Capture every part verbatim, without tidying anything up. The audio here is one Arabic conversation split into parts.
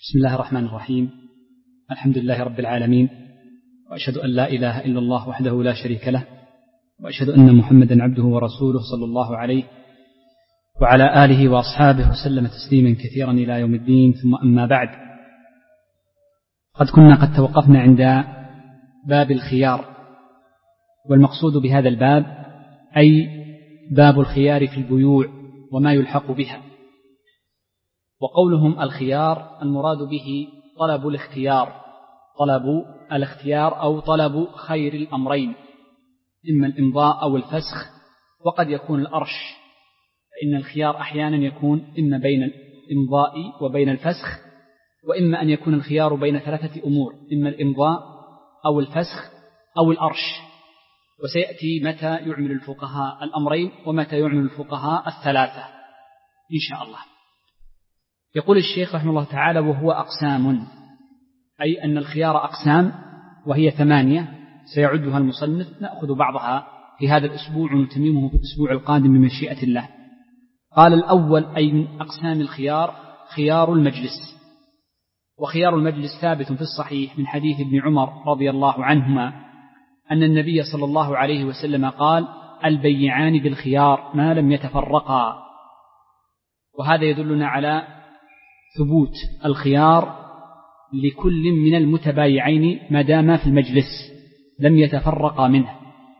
بسم الله الرحمن الرحيم. الحمد لله رب العالمين، وأشهد أن لا إله إلا الله وحده لا شريك له، وأشهد أن محمدا عبده ورسوله صلى الله عليه وعلى آله وأصحابه وسلم تسليما كثيرا إلى يوم الدين. ثم أما بعد، قد كنا قد توقفنا عند باب الخيار، والمقصود بهذا الباب أي باب الخيار في البيوع وما يلحق بها. وقولهم الخيار المراد به طلب الاختيار، طلب الاختيار أو طلب خير الأمرين، إما الإمضاء أو الفسخ، وقد يكون الأرش، فإن الخيار أحيانا يكون إما بين الإمضاء وبين الفسخ، وإما أن يكون الخيار بين ثلاثة أمور، إما الإمضاء أو الفسخ أو الأرش. وسيأتي متى يعمل الفقهاء الأمرين ومتى يعمل الفقهاء الثلاثة إن شاء الله. يقول الشيخ رحمه الله تعالى: وهو أقسام، أي أن الخيار أقسام وهي ثمانية سيعدها المصنف، نأخذ بعضها في هذا الأسبوع ونتممه في الأسبوع القادم بمشيئة الله. قال: الأول أي من أقسام الخيار خيار المجلس. وخيار المجلس ثابت في الصحيح من حديث ابن عمر رضي الله عنهما أن النبي صلى الله عليه وسلم قال: البيعان بالخيار ما لم يتفرقا. وهذا يدلنا على ثبوت الخيار لكل من المتبايعين ما دام في المجلس لم يتفرقا منه.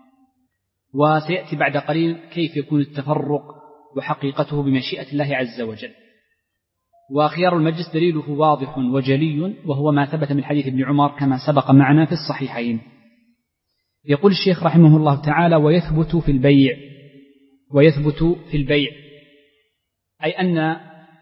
وسيأتي بعد قليل كيف يكون التفرق وحقيقته بمشيئة الله عز وجل. وخيار المجلس دليله واضح وجلي، وهو ما ثبت من حديث ابن عمر كما سبق معنا في الصحيحين. يقول الشيخ رحمه الله تعالى: ويثبت في البيع. ويثبت في البيع أي أن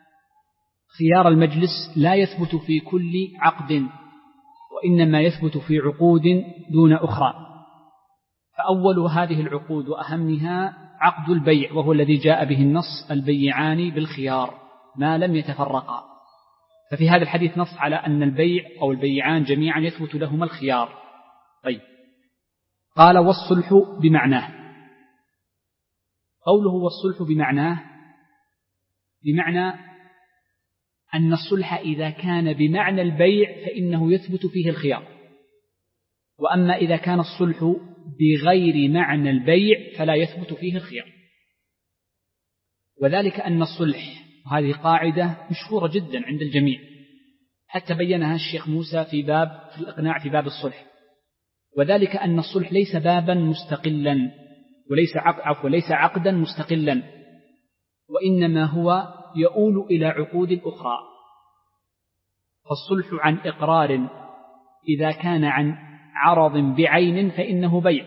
خيار المجلس لا يثبت في كل عقد، وإنما يثبت في عقود دون أخرى. فأول هذه العقود وأهمها عقد البيع، وهو الذي جاء به النص: البيعان بالخيار ما لم يتفرقا. ففي هذا الحديث نص على أن البيع أو البيعان جميعا يثبت لهما الخيار. طيب، قال: والصلح بمعناه. قوله والصلح بمعناه بمعنى أن الصلح إذا كان بمعنى البيع فإنه يثبت فيه الخيار، وأما إذا كان الصلح بغير معنى البيع فلا يثبت فيه الخيار. وذلك أن الصلح، وهذه قاعدة مشهورة جدا عند الجميع، حتى بينها الشيخ موسى في باب في الإقناع في باب الصلح، وذلك أن الصلح ليس بابا مستقلا وليس عقد وليس عقدا مستقلا، وإنما هو يؤول إلى عقود أخرى. فالصلح عن إقرار إذا كان عن عرض بعين فإنه بيع.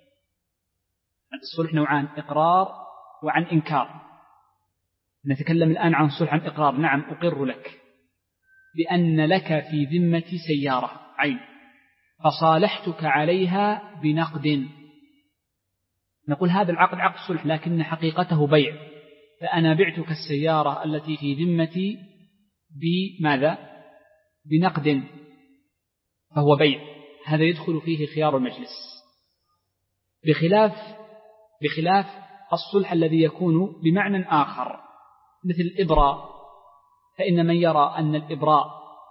الصلح نوعان: إقرار وعن إنكار. نتكلم الآن عن صلح عن إقرار. نعم، أقر لك بأن لك في ذمتي سيارة عين، فصالحتك عليها بنقد. نقول هذا العقد عقد صلح، لكن حقيقته بيع. فأنا بعتك السيارة التي في ذمتي بماذا؟ بنقد، فهو بيع. هذا يدخل فيه خيار المجلس، بخلاف بخلاف الصلح الذي يكون بمعنى آخر مثل الإبراء. فإن من يرى أن الإبراء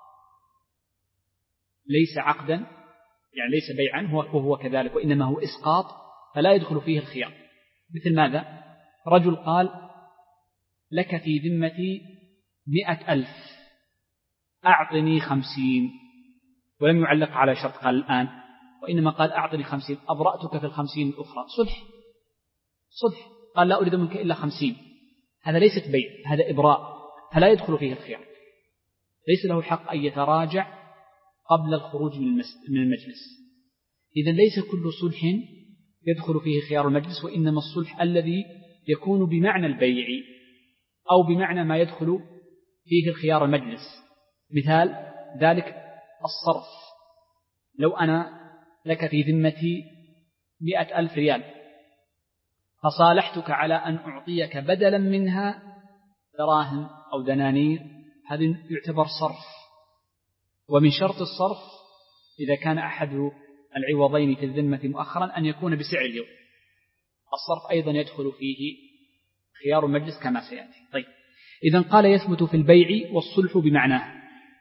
ليس عقدا، يعني ليس بيعا، وهو كذلك، وإنما هو إسقاط، فلا يدخل فيه الخيار. مثل ماذا؟ رجل قال: لك في ذمتي مئة ألف، أعطني خمسين، ولم يعلق على شرط قال الآن، وإنما قال: أعطني خمسين، أبرأتك في الخمسين الأخرى. صلح صلح قال: لا أريد منك إلا خمسين. هذا ليست بيع، هذا إبراء، فلا يدخل فيه الخيار. ليس له حق أن يتراجع قبل الخروج من المجلس. إذن ليس كل صلح يدخل فيه خيار المجلس، وإنما الصلح الذي يكون بمعنى البيع أو بمعنى ما يدخل فيه الخيار المجلس. مثال ذلك الصرف. لو أنا لك في ذمتي مئة ألف ريال، فصالحتك على أن أعطيك بدلا منها دراهم أو دنانير، هذا يعتبر صرف. ومن شرط الصرف إذا كان أحد العوضين في الذمة مؤخرا أن يكون بسعر اليوم. الصرف أيضا يدخل فيه خيار المجلس كما سيأتي. طيب، إذن قال: يثبت في البيع والصلح بمعناه.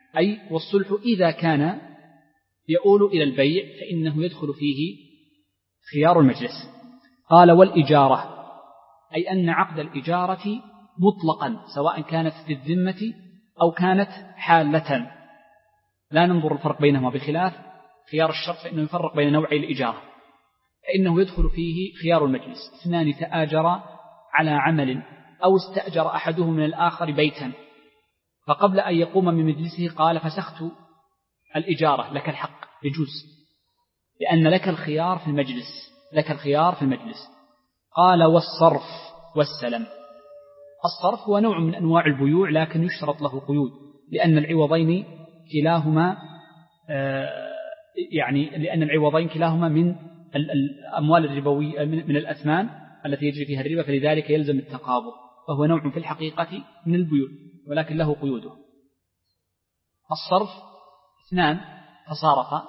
أي والصلح إذا كان يؤول إلى البيع فإنه يدخل فيه خيار المجلس. قال والإجارة، أي أن عقد الإجارة مطلقا سواء كانت في الذمة أو كانت حالة، لا ننظر الفرق بينهما، بخلاف خيار الشرط فإنه يفرق بين نوعي الإجارة، فإنه يدخل فيه خيار المجلس. اثنان تآجرا على عمل أو استأجر أحدهم من الآخر بيتا، فقبل أن يقوم من مجلسه قال فسخت الإجارة، لك الحق، يجوز، لأن لك الخيار في المجلس، لك الخيار في المجلس. قال والصرف والسلم. الصرف هو نوع من أنواع البيوع لكن يشترط له قيود، لأن العوضين كلاهما يعني لأن العوضين كلاهما من الأموال الربوية، من الأثمان التي يجري فيها الربا، فلذلك يلزم التقابض، فهو نوع في الحقيقة من البيوع ولكن له قيوده. الصرف اثنان تصارفا،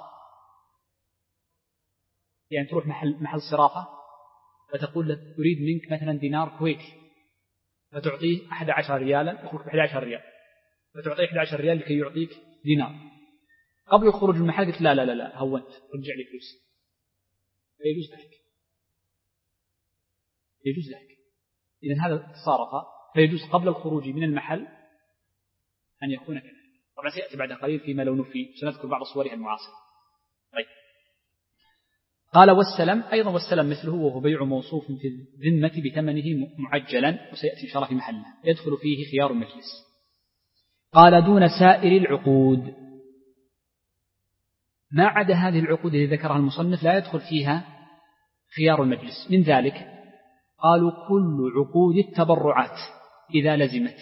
يعني تروح محل محل صرافة فتقول له أريد منك مثلا دينار كويتي، فتعطيه أحد عشر ريالا، يخرج بأحد عشر ريال، فتعطيه أحد عشر ريال لكي يعطيك دينار. قبل الخروج من المحل قلت لا لا لا لا هونت، رجع لي فلوس، فيجوز لك، يجوز لك. إذن هذا تصارف، فيجوز قبل الخروج من المحل أن يكون كذلك. طبعا سيأتي بعد قليل فيما لو نفي، سنذكر بعض صورها المعاصرة. طيب. قال والسلم أيضا، والسلم مثله وهو بيع موصوف في الذمة بثمنه معجلا، وسيأتي إن شاء الله في محله، يدخل فيه خيار المجلس. قال دون سائر العقود، ما عدا هذه العقود التي ذكرها المصنف لا يدخل فيها خيار المجلس. من ذلك قالوا كل عقود التبرعات إذا لزمت،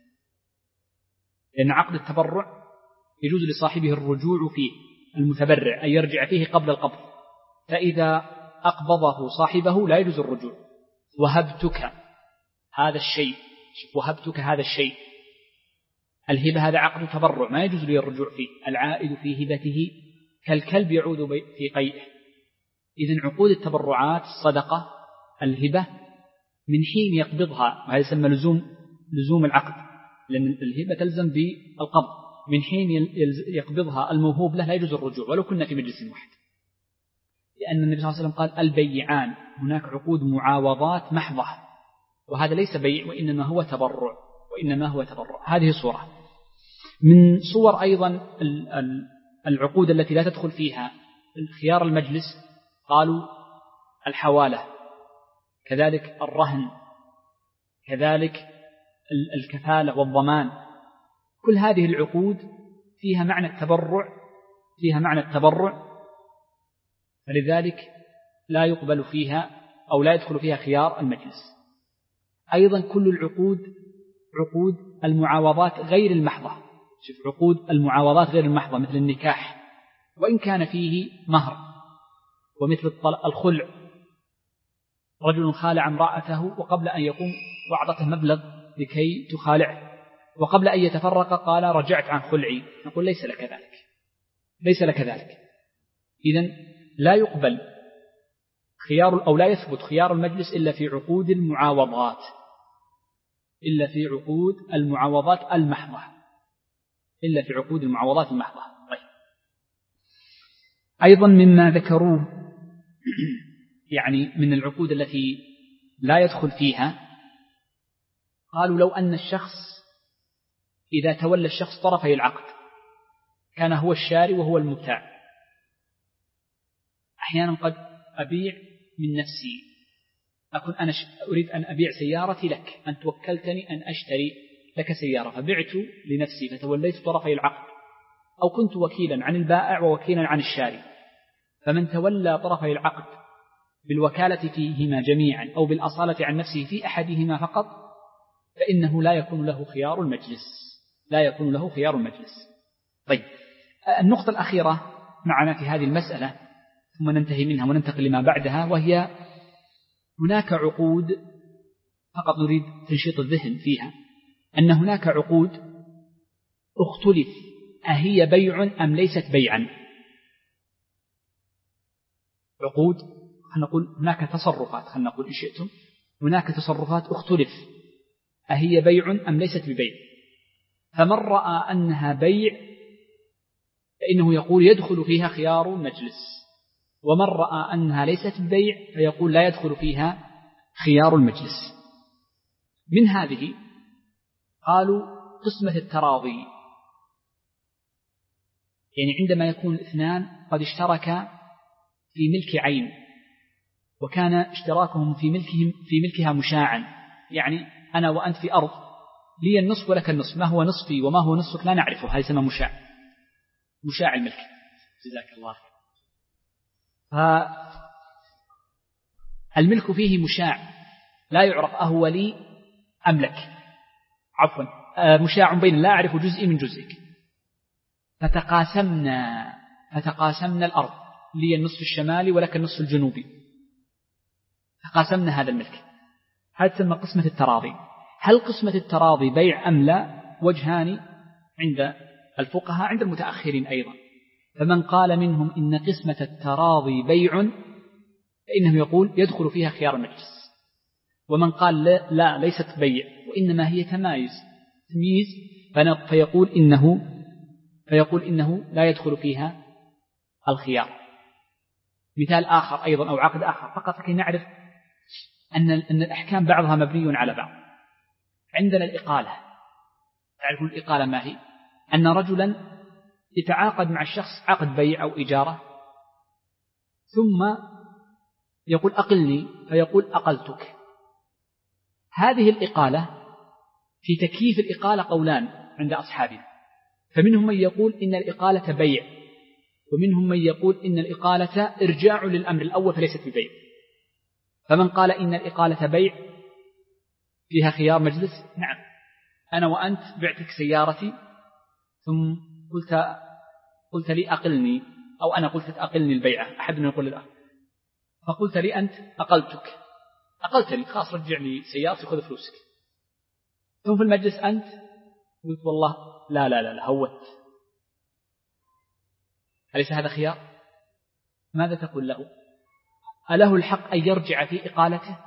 لأن عقد التبرع يجوز لصاحبه الرجوع فيه، المتبرع أن يرجع فيه قبل القبض، فإذا أقبضه صاحبه لا يجوز الرجوع. وهبتك هذا الشيء، شوف وهبتك هذا الشيء، الهبة هذا عقد تبرع ما يجوز لي الرجوع فيه، العائد في هبته كالكلب يعود في قيئه. إذن عقود التبرعات الصدقة الهبة من حين يقبضها، وهذا يسمى لزوم لزوم العقد، لأن الهبة تلزم بالقبض، من حين يقبضها الموهوب له لا يجوز الرجوع ولو كنا في مجلس واحد، لأن النبي صلى الله عليه وسلم قال البيعان، هناك عقود معاوضات محضة، وهذا ليس بيع وإنما هو تبرع، وإنما هو تبرع. هذه صورة من صور أيضا العقود التي لا تدخل فيها خيار المجلس. قالوا الحوالة، كذلك الرهن، كذلك الكفالة والضمان، كل هذه العقود فيها معنى التبرع، فيها معنى التبرع، فلذلك لا يقبل فيها أو لا يدخل فيها خيار المجلس. أيضا كل العقود عقود المعاوضات غير المحضة، شوف عقود المعاوضات غير المحضة مثل النكاح وإن كان فيه مهر، ومثل الخلع، رجل خالع امرأته وقبل أن يقوم وأعطته مبلغ لكي تخالعه، وقبل أن يتفرق قال رجعت عن خلعي، نقول ليس لك ذلك، ليس لك ذلك. إذن لا يقبل خيار أو لا يثبت خيار المجلس إلا في عقود المعاوضات، إلا في عقود المعاوضات المحضة، إلا في عقود المعاوضات المحضة. طيب. أيضا مما ذكروه يعني من العقود التي لا يدخل فيها، قالوا لو أن الشخص إذا تولى الشخص طرفي العقد كان هو الشاري وهو المبتاع، أحيانا قد أبيع من نفسي، أكون أنا أريد أن أبيع سيارتي لك، أن توكلتني أن أشتري لك سيارة، فبعت لنفسي فتوليت طرفي العقد، أو كنت وكيلا عن البائع ووكيلا عن الشاري، فمن تولى طرفي العقد بالوكالة فيهما جميعا أو بالأصالة عن نفسه في أحدهما فقط فإنه لا يكون له خيار المجلس، لا يكون له خيار المجلس. طيب. النقطة الأخيرة معنا في هذه المسألة ثم ننتهي منها وننتقل لما بعدها، وهي هناك عقود فقط نريد تنشيط الذهن فيها، أن هناك عقود اختلف أهي بيع أم ليست بيعا. عقود خلنا نقول هناك تصرفات، خلنا نقول إن شئتم هناك تصرفات اختلف أهي بيع أم ليست ببيع، فمن رأى أنها بيع فإنه يقول يدخل فيها خيار المجلس، ومن رأى أنها ليست ببيع فيقول لا يدخل فيها خيار المجلس. من هذه قالوا قسمة التراضي، يعني عندما يكون الاثنان قد اشتركا في ملك عين وكان اشتراكهم في ملكهم في ملكها مشاعا، يعني أنا وأنت في أرض لي النصف ولك النصف، ما هو نصفي وما هو نصفك لا نعرفه، هذا يسمى مشاع، مشاع الملك. جزاك الله خير. فالملك فيه مشاع لا يعرف أهو لي أم لك، عفوا مشاع بين لا أعرف جزئي من جزئك. فتقاسمنا فتقاسمنا الأرض، لي النصف الشمالي ولك النصف الجنوبي، تقاسمنا هذا الملك. هذا تسمى قسمة التراضي. هل قسمة التراضي بيع أم لا؟ وجهان عند الفقهاء، عند المتأخرين أيضا. فمن قال منهم إن قسمة التراضي بيع فإنه يقول يدخل فيها خيار المجلس، ومن قال لا, لا ليست بيع وإنما هي تمايز تمييز فيقول إنه فيقول إنه لا يدخل فيها الخيار. مثال آخر أيضا أو عقد آخر فقط لكي نعرف أن أن الأحكام بعضها مبني على بعض. عندنا الإقالة، تعرفون الإقالة ما هي؟ أن رجلا يتعاقد مع الشخص عقد بيع أو إجارة ثم يقول أقلني فيقول أقلتك. هذه الإقالة في تكييف الإقالة قولان عند أصحابنا، فمنهم من يقول إن الإقالة بيع، ومنهم من يقول إن الإقالة إرجاع للأمر الأول فليست ببيع. فمن قال إن الإقالة بيع فيها خيار مجلس، نعم، أنا وأنت بعتك سيارتي ثم قلت قلت لي أقلني، أو أنا قلت أقلني البيعة، أحدنا يقول الآخر، فقلت لي أنت أقلتك، أقلت لي خلاص رجع لي سيارتي خذ فلوسك. ثم في المجلس أنت قلت والله لا لا لا, لا هوت، أليس هذا خيار؟ ماذا تقول له؟ أله الحق أن يرجع في إقالته؟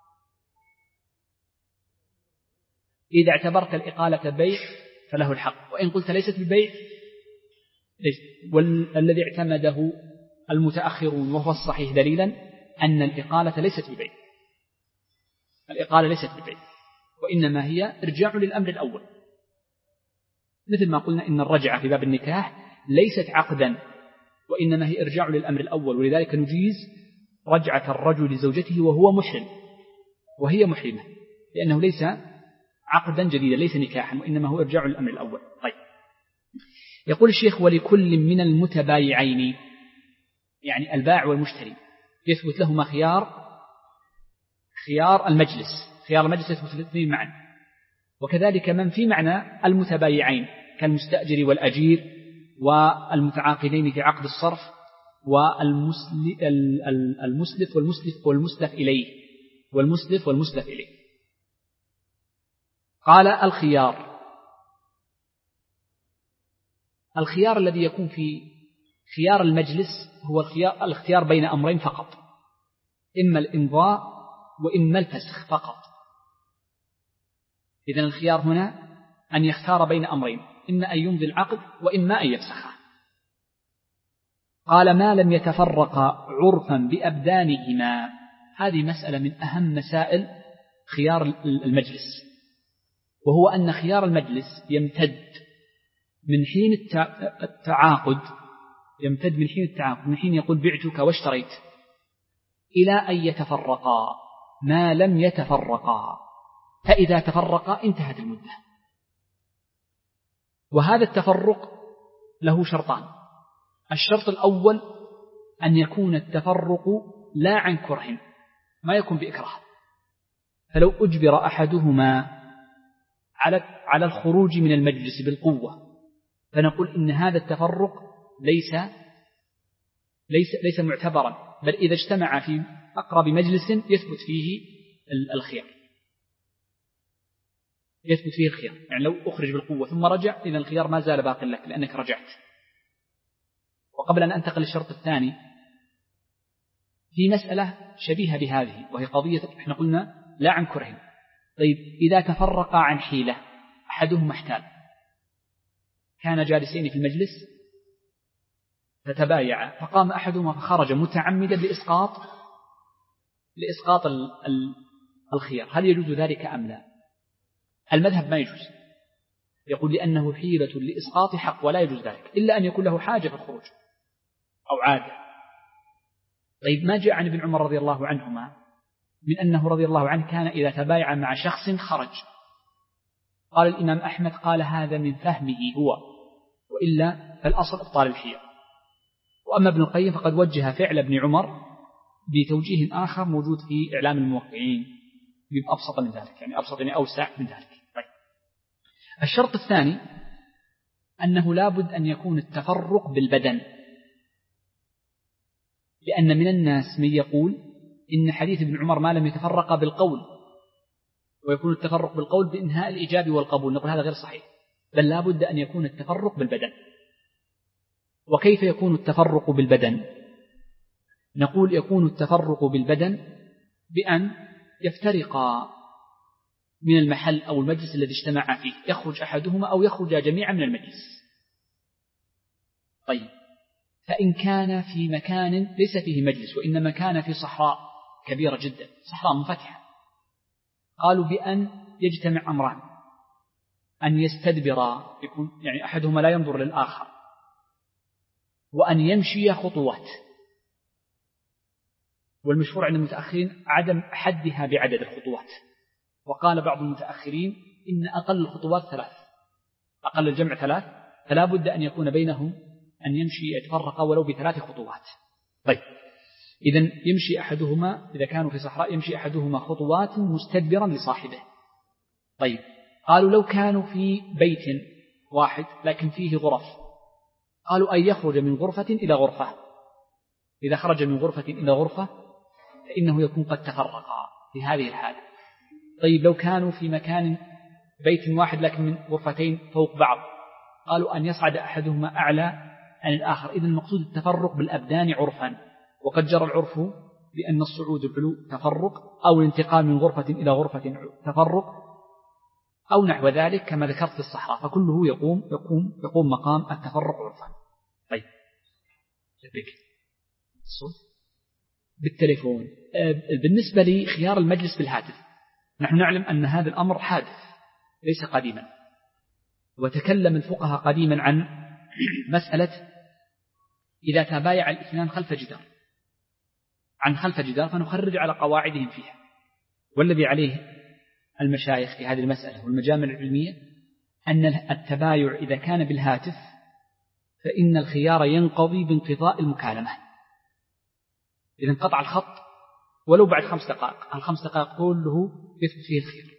إذا اعتبرت الإقالة بيع فله الحق، وإن قلت ليست ببيع ليس. والذي اعتمده المتأخرون وهو الصحيح دليلا أن الإقالة ليست ببيع، الإقالة ليست ببيع وإنما هي إرجاع للأمر الأول، مثل ما قلنا إن الرجعة في باب النكاح ليست عقدا وإنما هي إرجاع للأمر الأول، ولذلك نجيز رجعة الرجل لزوجته وهو محرم وهي محرمة، لأنه ليس عقدا جديدا ليس نكاحا وإنما هو إرجاع للأمر الأول. طيب، يقول الشيخ ولكل من المتبايعين، يعني البائع والمشتري يثبت لهما خيار خيار المجلس، خيار المجلس يثبت الاثنين معا، وكذلك من في معنى المتبايعين كالمستأجر والأجير والمتعاقدين في عقد الصرف والمسلف والمسلف والمسلف إليه والمسلف والمسلف إليه. قال الخيار، الخيار الذي يكون في خيار المجلس هو الخيار الاختيار بين أمرين فقط، إما الإمضاء وإما الفسخ فقط. إذن الخيار هنا أن يختار بين أمرين، إما أن يمضي العقد وإما أن يفسخه. قال ما لم يتفرقا عرفا بأبدانهما، هذه مسألة من أهم مسائل خيار المجلس، وهو أن خيار المجلس يمتد من حين التعاقد يمتد من حين التعاقد من حين يقول بعتك واشتريت إلى أن يتفرقا، ما لم يتفرقا، فإذا تفرقا انتهت المدة. وهذا التفرق له شرطان، الشرط الأول أن يكون التفرق لا عن كره، ما يكون بإكراه، فلو أجبر أحدهما على على الخروج من المجلس بالقوة فنقول إن هذا التفرق ليس ليس ليس معتبرا، بل إذا اجتمع في أقرب مجلس يثبت فيه الخيار يثبت فيه الخيار يعني لو أخرج بالقوة ثم رجع إذا الخيار ما زال باقي لك لأنك رجعت. وقبل أن أنتقل للشرط الثاني في مسألة شبيهة بهذه، وهي قضية احنا قلنا لا عن كره. طيب إذا تفرقا عن حيلة، أحدهما احتال، كان جالسين في المجلس فتبايع فقام أحدهما فخرج متعمدا لإسقاط لإسقاط ال ال الخيار، هل يجوز ذلك أم لا؟ المذهب ما يجوز، يقول لأنه حيلة لإسقاط حق ولا يجوز ذلك إلا أن يكون له حاجة في الخروج أو عادة. طيب ما جاء عن ابن عمر رضي الله عنهما من أنه رضي الله عنه كان إذا تبايع مع شخص خرج؟ قال الإمام أحمد قال هذا من فهمه هو، وإلا فالأصل إبطال الحيل. وأما ابن القيم فقد وجه فعل ابن عمر بتوجيه آخر موجود في إعلام الموقعين بأبسط من ذلك، يعني أبسط يعني أوسع من ذلك. طيب. الشرط الثاني أنه لابد أن يكون التفرق بالبدن، لأن من الناس من يقول إن حديث ابن عمر ما لم يتفرق بالقول، ويكون التفرق بالقول بإنهاء الإجاب والقبول، نقول هذا غير صحيح، بل لابد أن يكون التفرق بالبدن. وكيف يكون التفرق بالبدن؟ نقول يكون التفرق بالبدن بأن يفترقا من المحل أو المجلس الذي اجتمع فيه، يخرج أحدهما أو يخرج جميعا من المجلس. طيب، فإن كان في مكان ليس فيه مجلس وإنما كان في صحراء كبيرة جدا، صحراء منفتحة، قالوا بأن يجتمع أمران: أن يستدبر، يكون يعني أحدهما لا ينظر للآخر، وأن يمشي خطوات. والمشهور عند المتأخرين عدم حدها بعدد الخطوات، وقال بعض المتأخرين إن أقل الخطوات ثلاث، أقل الجمع ثلاث، فلا بد أن يكون بينهم أن يمشي يتفرق ولو بثلاث خطوات. طيب، إذن يمشي أحدهما إذا كانوا في صحراء يمشي أحدهما خطوات مستدبرا لصاحبه. طيب، قالوا لو كانوا في بيت واحد لكن فيه غرف، قالوا أن يخرج من غرفة إلى غرفة. إذا خرج من غرفة إلى غرفة فإنه يكون قد تفرقا في هذه الحالة. طيب، لو كانوا في مكان بيت واحد لكن من غرفتين فوق بعض، قالوا أن يصعد أحدهما أعلى عن الآخر. إذن المقصود التفرق بالأبدان عرفا، وقد جرى العرف بأن الصعود العلو تفرق، أو الانتقال من غرفة إلى غرفة تفرق، أو نحو ذلك كما ذكرت في الصحراء، فكله يقوم يقوم يقوم مقام التفرق عرفا. طيب، الصوت بالتليفون. بالنسبة لخيار المجلس بالهاتف، نحن نعلم أن هذا الأمر حادث ليس قديما، وتكلم الفقهاء قديما عن مسألة إذا تبايع الاثنان خلف جدار عن خلف جدار فنخرج على قواعدهم فيها. والذي عليه المشايخ في هذه المسألة والمجامع العلمية أن التبايع إذا كان بالهاتف فإن الخيار ينقضي بانقضاء المكالمة. إذا انقطع الخط ولو بعد خمس دقائق، الخمس دقائق كله يثبت فيه الخير.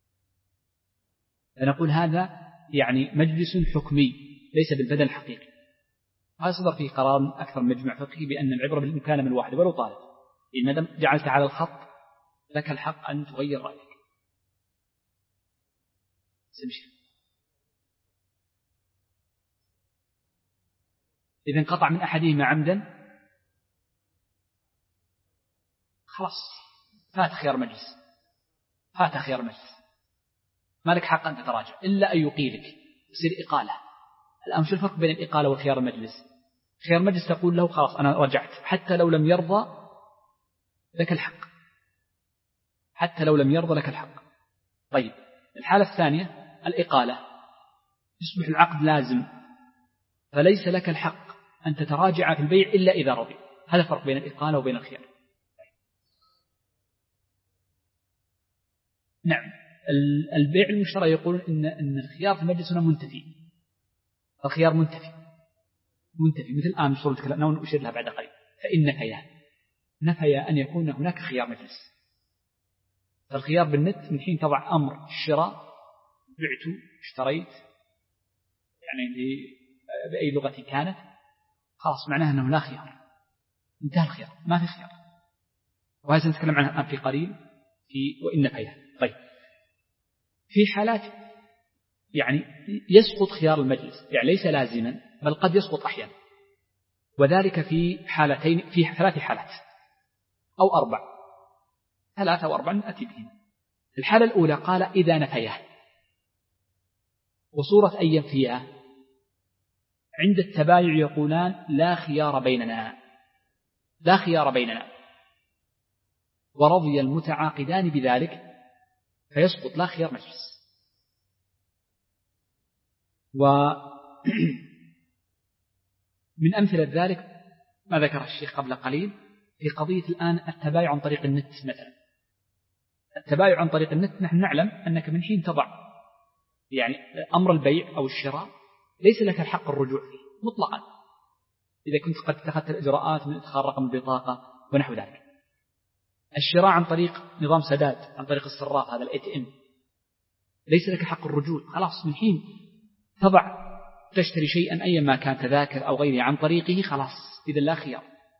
فنقول هذا يعني مجلس حكمي ليس بالبدن الحقيقي. هذا صدر فيه قرار أكثر من مجمع فقهي بأن العبرة بالمكالمة الواحدة ولو طالب، إن مدام جعلت على الخط لك الحق أن تغير رأيك. سمشي. إذا انقطع من أحدهما عمدا خلاص فات خيار مجلس، فات خيار مجلس، ما لك حق أن تتراجع إلا أن يقيلك يصير إقالة. الآن شو الفرق بين الإقالة وخيار المجلس؟ خيار المجلس تقول له خلاص أنا رجعت، حتى لو لم يرضى لك الحق، حتى لو لم يرضى لك الحق. طيب، الحالة الثانية الإقالة، يصبح العقد لازم فليس لك الحق أن تتراجع في البيع إلا إذا رضي. هذا الفرق بين الإقالة وبين الخيار. نعم، البيع المشترى يقول إن إن الخيار في المجلس هنا منتفي، الخيار منتفي منتفي مثل الآن مشروع الكلام نحن نشير لها بعد قليل، فإن نفيا نفيا أن يكون هناك خيار مجلس. فالخيار بالنت من حين تضع أمر الشراء بعت اشتريت يعني بأي لغة كانت خلاص معناه أنه لا خيار، انتهى الخيار، ما في خيار. وهذا نتكلم عنها الآن في قليل في وإن نفيا. طيب، في حالات يعني يسقط خيار المجلس، يعني ليس لازما بل قد يسقط أحيانا، وذلك في حالتين، في ثلاث حالات أو أربع، ثلاثة أو أربع نأتي بهم. الحالة الأولى قال إذا نفيا، وصورة أن ينفيا عند التبايع يقولان لا خيار بيننا، لا خيار بيننا، ورضي المتعاقدان بذلك فيسقط لا خيار مجلس. ومن أمثلة ذلك ما ذكر الشيخ قبل قليل في قضية الآن التبايع عن طريق النت مثلا. التبايع عن طريق النت نحن نعلم أنك من حين تضع يعني أمر البيع أو الشراء ليس لك الحق الرجوع فيه مطلقا، إذا كنت قد اتخذت الإجراءات من إدخال رقم البطاقة ونحو ذلك. الشراء عن طريق نظام سداد عن طريق الصراف هذا الإي تي إم ليس لك حق الرجوع، خلاص من حين تضع تشتري شيئا أيا ما كان تذاكر أو غيره عن طريقه خلاص إذا لا خيار.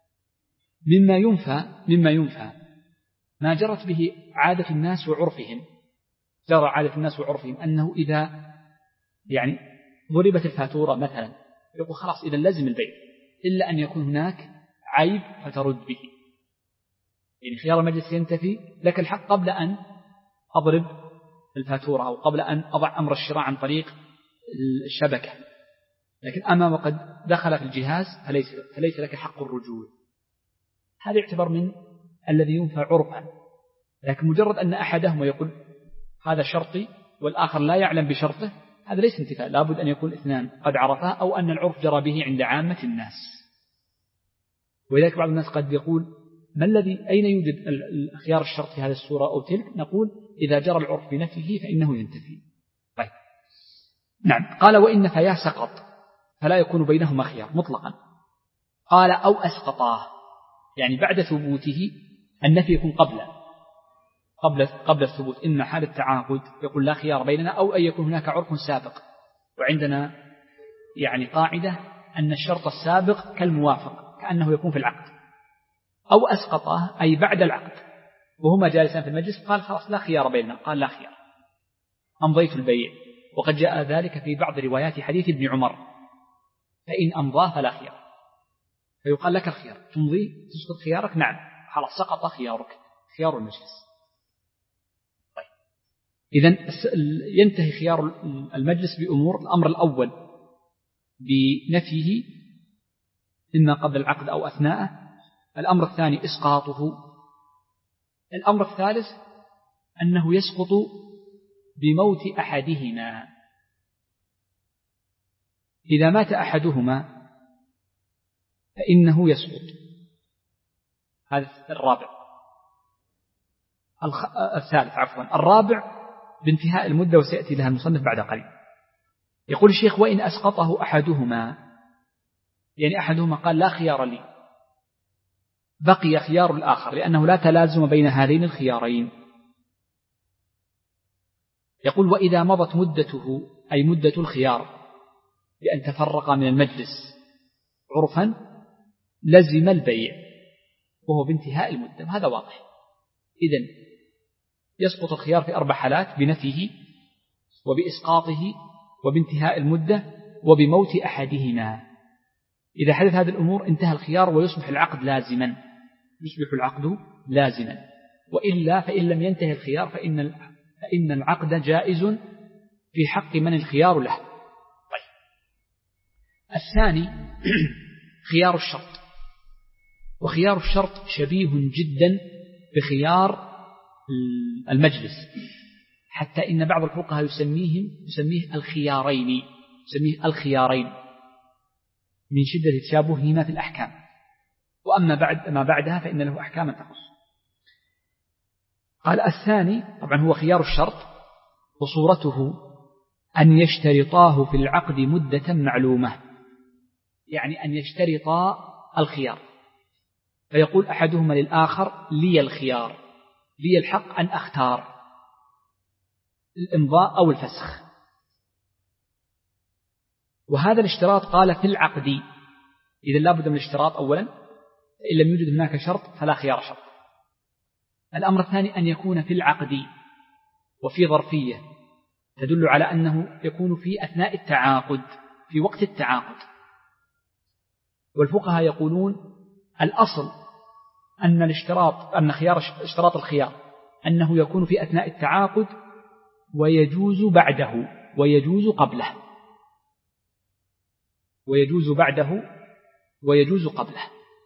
مما ينفى مما ينفى ما جرت به عادة الناس وعرفهم، جرى عادة الناس وعرفهم أنه إذا يعني ضربت الفاتورة مثلا يقول خلاص إذا لازم البيع إلا أن يكون هناك عيب فترد به، يعني خيار المجلس ينتفي لك الحق قبل أن أضرب الفاتورة أو قبل أن أضع أمر الشراء عن طريق الشبكة، لكن أما وقد دخل في الجهاز فليس, فليس لك حق الرجوع. هذا يعتبر من الذي ينفع عرفا، لكن مجرد أن أحدهما يقول هذا شرطي والآخر لا يعلم بشرطه هذا ليس انتفاء، لابد أن يكون اثنان قد عرفاه أو أن العرف جرى به عند عامة الناس. ولذلك بعض الناس قد يقول ما الذي أين يوجد الخيار الشرط في هذه الصورة أو تلك؟ نقول إذا جرى العرف بنفيه فإنه ينتفي. طيب نعم. قال وإن فيا سقط فلا يكون بينهما خيار مطلقا. قال أو أسقطاه، يعني بعد ثبوته النفي يكون قبل قبل قبل الثبوت، إما حال التعاقد يقول لا خيار بيننا أو أن يكون هناك عرف سابق، وعندنا يعني قاعدة أن الشرط السابق كالموافق كأنه يكون في العقد. أو أسقطاه أي بعد العقد وهما جالسان في المجلس قال خلاص لا خيار بيننا، قال لا خيار أمضيت البيع، وقد جاء ذلك في بعض روايات حديث ابن عمر فإن أمضاه فلا خيار، فيقال لك الخيار تمضي تسقط خيارك، نعم خلاص سقط خيارك خيار المجلس. طيب إذن ينتهي خيار المجلس بأمور: الأمر الأول بنفيه إما قبل العقد أو أثناءه، الأمر الثاني إسقاطه، الأمر الثالث أنه يسقط بموت أحدهما، إذا مات أحدهما فإنه يسقط. هذا الرابع. الخ... الثالث عفوا الرابع بانتهاء المدة، وسيأتي لها المصنف بعد قليل. يقول الشيخ وإن أسقطه أحدهما، يعني أحدهما قال لا خيار لي، بقي خيار الآخر لأنه لا تلازم بين هذين الخيارين. يقول وإذا مضت مدته أي مدة الخيار بأن تفرق من المجلس عرفا لزم البيع وهو بانتهاء المدة، هذا واضح. إذن يسقط الخيار في أربع حالات: بنفيه وبإسقاطه وبانتهاء المدة وبموت أحدهما. إذا حدث هذه الأمور انتهى الخيار ويصبح العقد لازما، يصبح العقد لازما، وإلا فإن لم ينتهي الخيار فإن فإن العقد جائز في حق من الخيار له. طيب الثاني خيار الشرط، وخيار الشرط شبيه جدا بخيار المجلس، حتى إن بعض الفقهاء يسميهم يسميه الخيارين يسميه الخيارين من شدة تشابههما في الأحكام، وأما بعد ما بعدها فإن له أحكاما تخص. قال الثاني طبعا هو خيار الشرط، وصورته أن يشترطاه في العقد مدة معلومة، يعني أن يشترطا الخيار، فيقول أحدهما للآخر لي الخيار، لي الحق أن أختار الإمضاء أو الفسخ. وهذا الاشتراط قال في العقد، إذا لا بد من الاشتراط أولا، إن لم يوجد هناك شرط فلا خيار شرط. الأمر الثاني أن يكون في العقد وفي ظرفية تدل على أنه يكون في أثناء التعاقد في وقت التعاقد. والفقهاء يقولون الأصل أن الاشتراط أن خيار اشتراط الخيار أنه يكون في أثناء التعاقد ويجوز بعده ويجوز قبله. ويجوز بعده ويجوز قبله.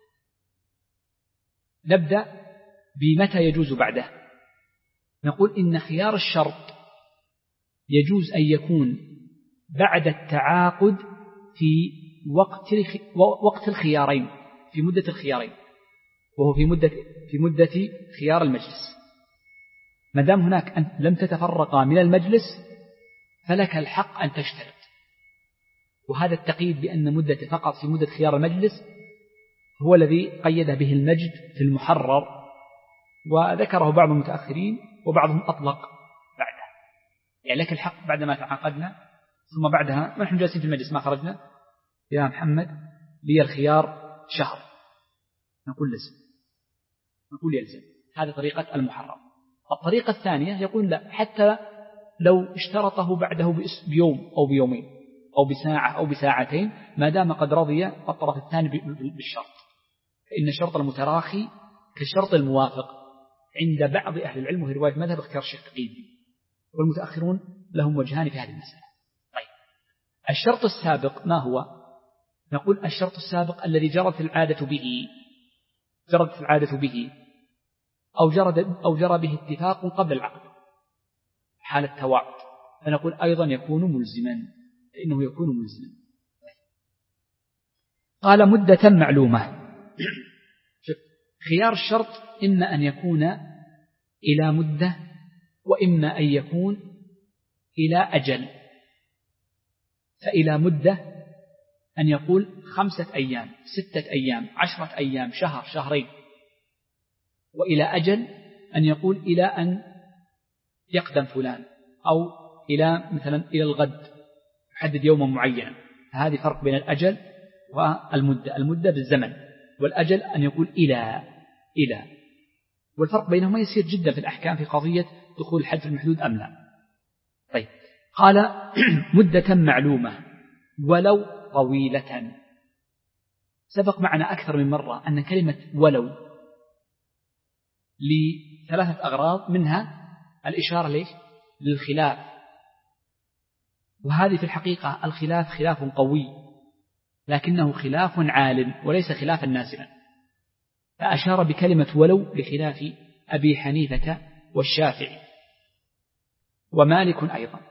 نبدأ بمتى يجوز بعده. نقول إن خيار الشرط يجوز أن يكون بعد التعاقد في وقت وقت الخيارين، في مدة الخيارين، وهو في مدة في مدة خيار المجلس. ما دام هناك أن لم تتفرقا من المجلس فلك الحق أن تشترط. وهذا التقييد بأن مدة فقط في مدة خيار المجلس هو الذي قيد به المجد في المحرر، وذكره بعض المتأخرين وبعضهم أطلق بعده. يعني لك الحق بعدما تعاقدنا ثم بعدها نحن جالسين في المجلس ما خرجنا، يا محمد لي الخيار شهر، نقول لزم، نقول يلزم. هذه طريقة المحرر. الطريقة الثانية يقول لا، حتى لو اشترطه بعده بيوم أو بيومين أو بساعة أو بساعتين ما دام قد رضي الطرف الثاني بالشرط، فإن شرط المتراخي كالشرط الموافق عند بعض أهل العلم، وهي رواية مذهب اختيار الشقيقين، والمتأخرون لهم وجهان في هذه المسألة. طيب، الشرط السابق ما هو؟ نقول الشرط السابق الذي جرت العادة به جرت العادة به أو جرى أو جرى به اتفاق قبل العقد حال التوعد، فنقول أيضا يكون ملزما، فإنه يكون ملزما. قال مدة معلومة. خيار الشرط إما أن يكون إلى مدة وإما أن يكون إلى أجل. فإلى مدة أن يقول خمسة أيام، ستة أيام، عشرة أيام، شهر، شهرين. وإلى أجل أن يقول إلى أن يقدم فلان، أو إلى مثلا إلى الغد، يحدد يوما معينا. هذه فرق بين الأجل والمدة. المدة بالزمن، والأجل أن يقول إلى إلى والفرق بينهما يسير جدا في الأحكام في قضية دخول الحد في المحدود أم لا. طيب، قال مدة معلومة ولو طويلة. سبق معنا أكثر من مرة أن كلمة ولو لثلاثة أغراض، منها الإشارة ليش؟ للخلاف، وهذه في الحقيقة الخلاف خلاف قوي لكنه خلاف عال وليس خلافا نازلا، فأشار بكلمة ولو لخلاف أبي حنيفة والشافعي ومالك أيضا.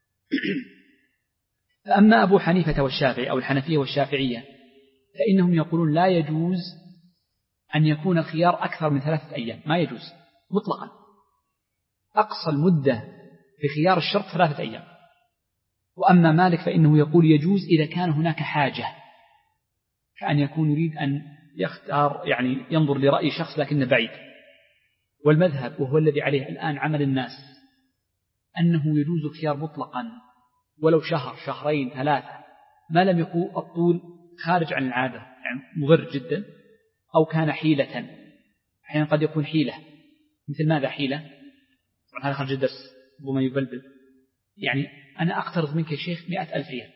فأما أبو حنيفة والشافعي أو الحنفية والشافعية فإنهم يقولون لا يجوز أن يكون الخيار أكثر من ثلاثة أيام، ما يجوز مطلقا. أقصى المدة في خيار الشرط ثلاثة أيام. وأما مالك فإنه يقول يجوز إذا كان هناك حاجة، كأن يكون يريد أن يختار يعني ينظر لرأي شخص لكنه بعيد. والمذهب وهو الذي عليه الآن عمل الناس أنه يجوز الخيار مطلقا ولو شهر، شهرين، ثلاثة، ما لم يكن الطول خارج عن العادة يعني مضر جدا، أو كان حيلة. أحيانا قد يكون حيلة، مثل ماذا حيلة؟ هذا خرج الدرس وما يبلبل. يعني أنا أقترض منك يا شيخ مئة ألف ريال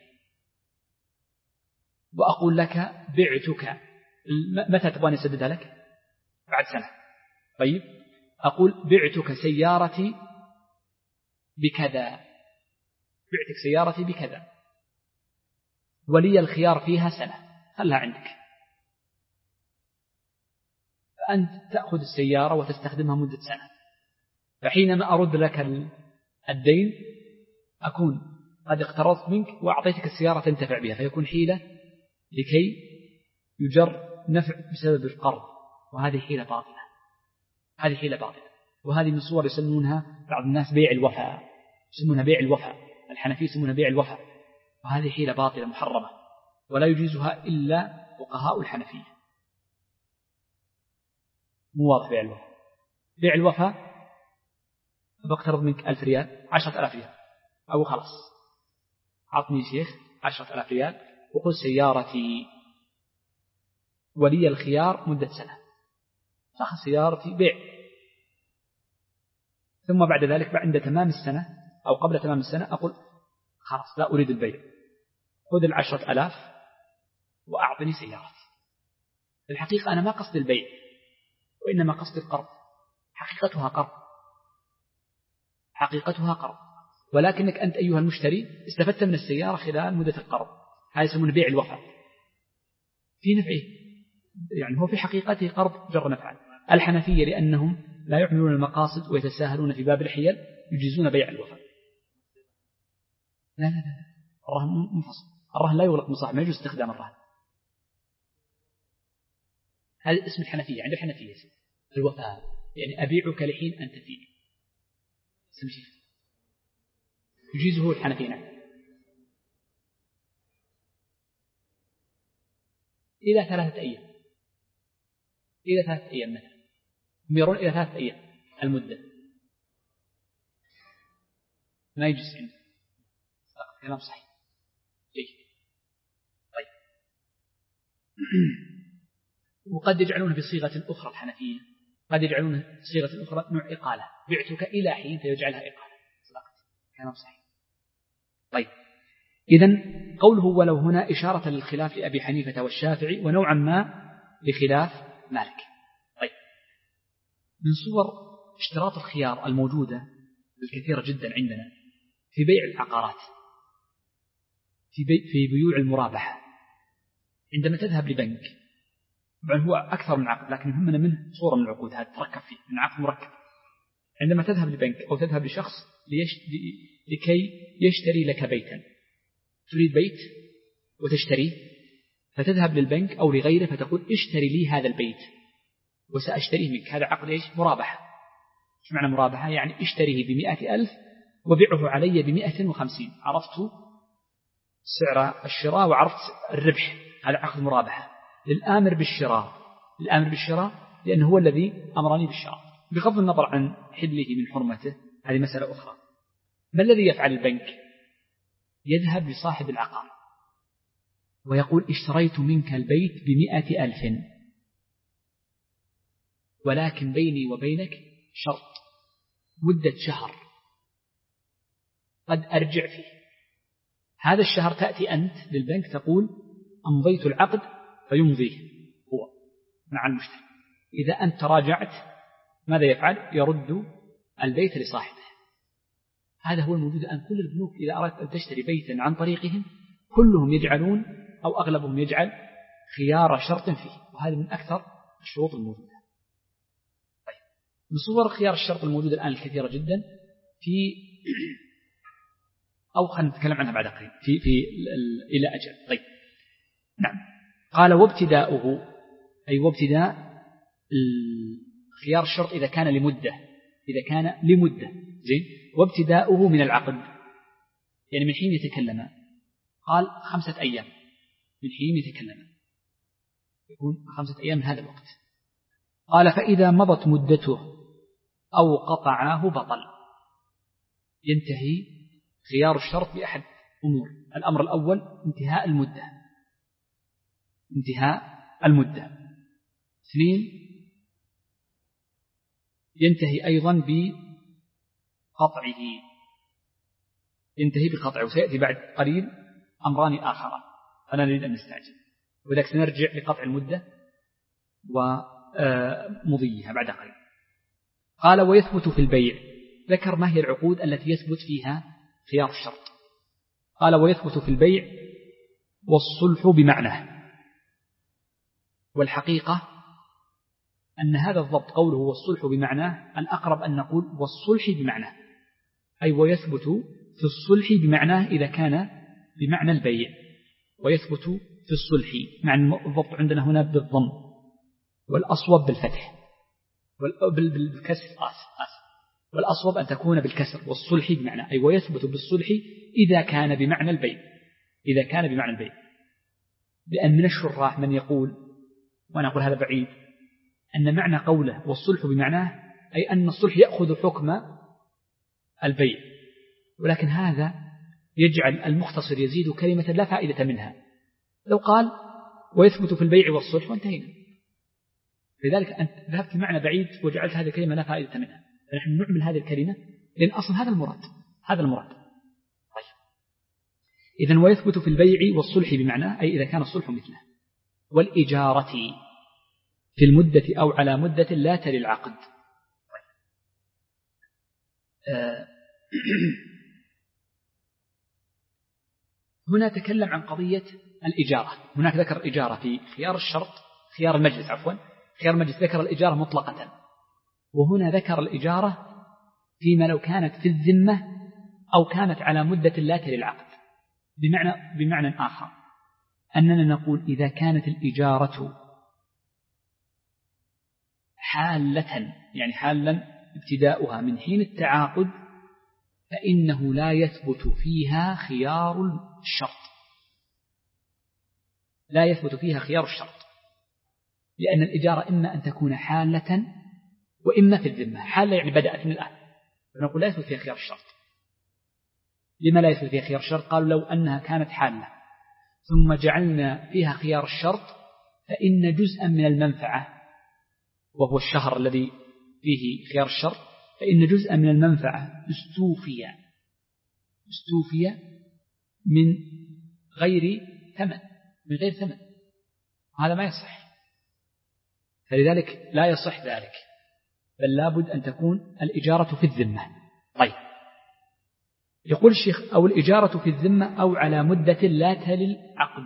وأقول لك بعتك، متى تبغاني أسددها لك؟ بعد سنة. طيب، أقول بعتك سيارتي بكذا، بعتك سيارتي بكذا ولي الخيار فيها سنة، خلها عندك. فأنت تأخذ السيارة وتستخدمها مدة سنة، فحينما أرد لك الدين أكون قد اقترضت منك وأعطيتك السيارة تنتفع بها، فيكون حيلة لكي يجر نفع بسبب القرض، وهذه حيلة باطلة. هذه حيلة باطلة، وهذه من صور يسمونها بعض الناس بيع الوفاء، يسمونها بيع الوفاء، الحنفية يسمونها بيع الوفاء، وهذه حيلة باطلة محرمة ولا يجيزها إلا فقهاء الحنفية. مو واضح بيع الوفاء. بيع الوفاء بقترض منك ألف ريال، عشرة ألاف ريال، أو خلاص عطني شيخ عشرة ألاف ريال وخذ سيارتي ولي الخيار مدة سنة، فأخذ سيارتي بيع. ثم بعد ذلك عند تمام السنة أو قبل تمام السنة أقول خلاص لا أريد البيع، خذ العشرة ألاف وأعطني سيارتي. في الحقيقة أنا ما قصد البيع وإنما قصد القرض، حقيقتها قرض، حقيقتها قرض، ولكنك أنت أيها المشتري استفدت من السيارة خلال مدة القرض، هذا يسمونه بيع الوفاء في نفعه، يعني هو في حقيقته قرض جر نفعا. الحنفية لأنهم لا يعملون المقاصد ويتساهلون في باب الحيل يجيزون بيع الوفاء. لا لا لا الرهن منفصل، الرهن لا يغلق مصاحب، ما يجوز استخدام الرهن. هذا اسم الحنفية، عند الحنفية الوفاء، يعني أبيعك لحين أن تفيء، اسم شيء يجيزه الحنفية. نعم. إلى ثلاثة أيام، إلى ثلاثة أيام مثلا، هم يرون إلى ثلاثة أيام المدة ما يجوز عنده. كلام صحيح. جيد. طيب. وقد يجعلونه بصيغة أخرى الحنفية، قد يجعلونه بصيغة أخرى نوع إقالة، بعتك إلى حين فيجعلها إقالة. كلام صحيح. طيب. إذن قوله ولو هنا إشارة للخلاف لأبي حنيفة والشافعي ونوعا ما لخلاف مالك. طيب. من صور اشتراط الخيار الموجودة الكثيرة جدا عندنا في بيع العقارات، في, بي في بيوع المرابحة، عندما تذهب لبنك، طبعا هو أكثر من عقد لكن يهمنا منه صورة من العقود هذا تركب فيه من عقد مركب. عندما تذهب لبنك أو تذهب لشخص لكي يشتري لك بيتا، تريد بيت وتشتريه، فتذهب للبنك أو لغيره فتقول اشتري لي هذا البيت وسأشتريه منك. هذا عقد إيش؟ مرابحة. ايش معنى مرابحة؟ يعني اشتريه بمئة ألف وبيعه علي بمئة وخمسين، عرفت سعر الشراء وعرفت الربح. هذا عقد مرابحة للآمر بالشراء، الآمر بالشراء لأنه هو الذي أمرني بالشراء بغض النظر عن حله من حرمته، هذه مسألة أخرى. ما الذي يفعل البنك؟ يذهب لصاحب العقار ويقول اشتريت منك البيت بمئة ألف ولكن بيني وبينك شرط مدة شهر قد أرجع فيه. هذا الشهر تأتي أنت للبنك تقول أمضيت العقد فيمضيه هو مع المشتري. إذا أنت تراجعت ماذا يفعل؟ يرد البيت لصاحبه. هذا هو الموجود الآن. كل البنوك إذا أردت أن تشتري بيتا عن طريقهم كلهم يجعلون أو أغلبهم يجعل خيار شرط فيه، وهذا من أكثر الشروط الموجودة. طيب. من صور خيار الشرط الموجودة الآن الكثيرة جدا في أو خلينا نتكلم عنها بعد قليل في في إلى أجل. طيب. نعم. قال وابتداؤه أي وابتداء خيار الشرط إذا كان لمدة، إذا كان لمدة زين. وابتداؤه من العقد يعني من حين يتكلم. قال خمسة أيام من حين يتكلم، يكون خمسة أيام من هذا الوقت. قال فإذا مضت مدته أو قطعاه بطل. ينتهي خيار الشرط بأحد أمور. الأمر الأول انتهاء المدة، انتهاء المدة. اثنين ينتهي أيضا بقطعه، ينتهي بقطعه. وسيأتي بعد قليل أمران آخران فلا نريد أن نستعجل، وذلك سنرجع لقطع المدة ومضيها بعد قليل. قال ويثبت في البيع. ذكر ما هي العقود التي يثبت فيها خيار الشرط. قال ويثبت في البيع والصلح بمعناه. والحقيقة أن هذا الضبط قوله والصلح بمعناه الأقرب أن نقول والصلح بمعناه، أي ويثبت في الصلح بمعناه إذا كان بمعنى البيع. ويثبت في الصلح مع الضبط عندنا هنا بالضم والأصوب بالفتح بالكسر آسف آسف والأصوب أن تكون بالكسر والصلح بمعنى، أي ويثبت بالصلح إذا كان بمعنى البيع، إذا كان بمعنى البيع. لأن من الشراح من يقول، وأنا أقول هذا بعيد، أن معنى قوله والصلح بمعناه أي أن الصلح يأخذ حكم البيع، ولكن هذا يجعل المختصر يزيد كلمة لا فائدة منها. لو قال ويثبت في البيع والصلح وانتهينا. لذلك أنت ذهبت معنى بعيد وجعلت هذه الكلمة لا فائدة منها، فنحن نعمل هذه الكلمة لأن أصلا هذا المراد، هذا المراد. طيب. إذن ويثبت في البيع والصلح بمعناه أي إذا كان الصلح مثله. والإجارة في المدة أو على مدة لا تلي العقد. هنا تكلم عن قضية الإجارة. هناك ذكر الإجارة في خيار الشرط، خيار المجلس عفوا خيار المجلس ذكر الإجارة مطلقة، وهنا ذكر الإجارة فيما لو كانت في الذمة أو كانت على مدة لا تلي العقد. بمعنى, بمعنى آخر أننا نقول إذا كانت الإجارة حالة، يعني حالا ابتداؤها من حين التعاقد، فإنه لا يثبت فيها خيار الشرط، لا يثبت فيها خيار الشرط، لأن الإجارة إما أن تكون حالة وإما في الذمة. حالة يعني بدأت من الآن، فنقول لا يثبت فيها خيار الشرط. لما لا يثبت فيها خيار الشرط؟ قالوا لو أنها كانت حالة ثم جعلنا فيها خيار الشرط فإن جزءا من المنفعة، وهو الشهر الذي فيه خيار الشرط، فإن جزءا من المنفعة استوفي استوفي من غير ثمن من غير ثمن هذا ما يصح، فلذلك لا يصح ذلك، بل لابد أن تكون الإجارة في الذمة. طيب، يقول الشيخ أو الإجارة في الذمة أو على مدة لا تلي العقد.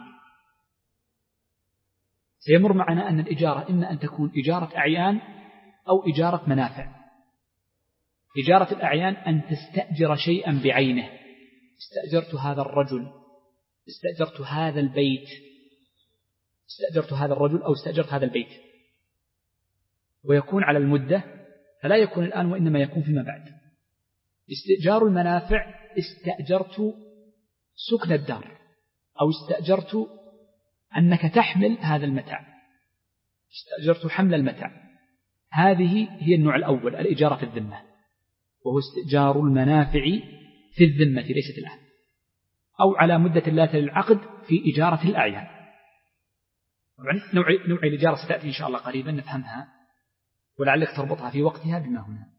سيمر معنا أن الإجارة إما أن تكون إجارة أعيان أو إجارة منافع. إجارة الأعيان أن تستأجر شيئا بعينه، استأجرت هذا الرجل، استأجرت هذا البيت، استأجرت هذا الرجل أو استأجرت هذا البيت، ويكون على المدة، فلا يكون الآن وإنما يكون فيما بعد. استئجار المنافع استأجرت سكن الدار أو استأجرت أنك تحمل هذا المتاع، استأجرت حمل المتاع. هذه هي النوع الأول، الإجارة في الذمة، وهو استئجار المنافع في الذمة ليست الآن، أو على مدة لا تلي العقد في إجارة الأعيان. نوع نوع الإجارة ستأتي إن شاء الله قريبا نفهمها، ولعلك تربطها في وقتها بما هنا.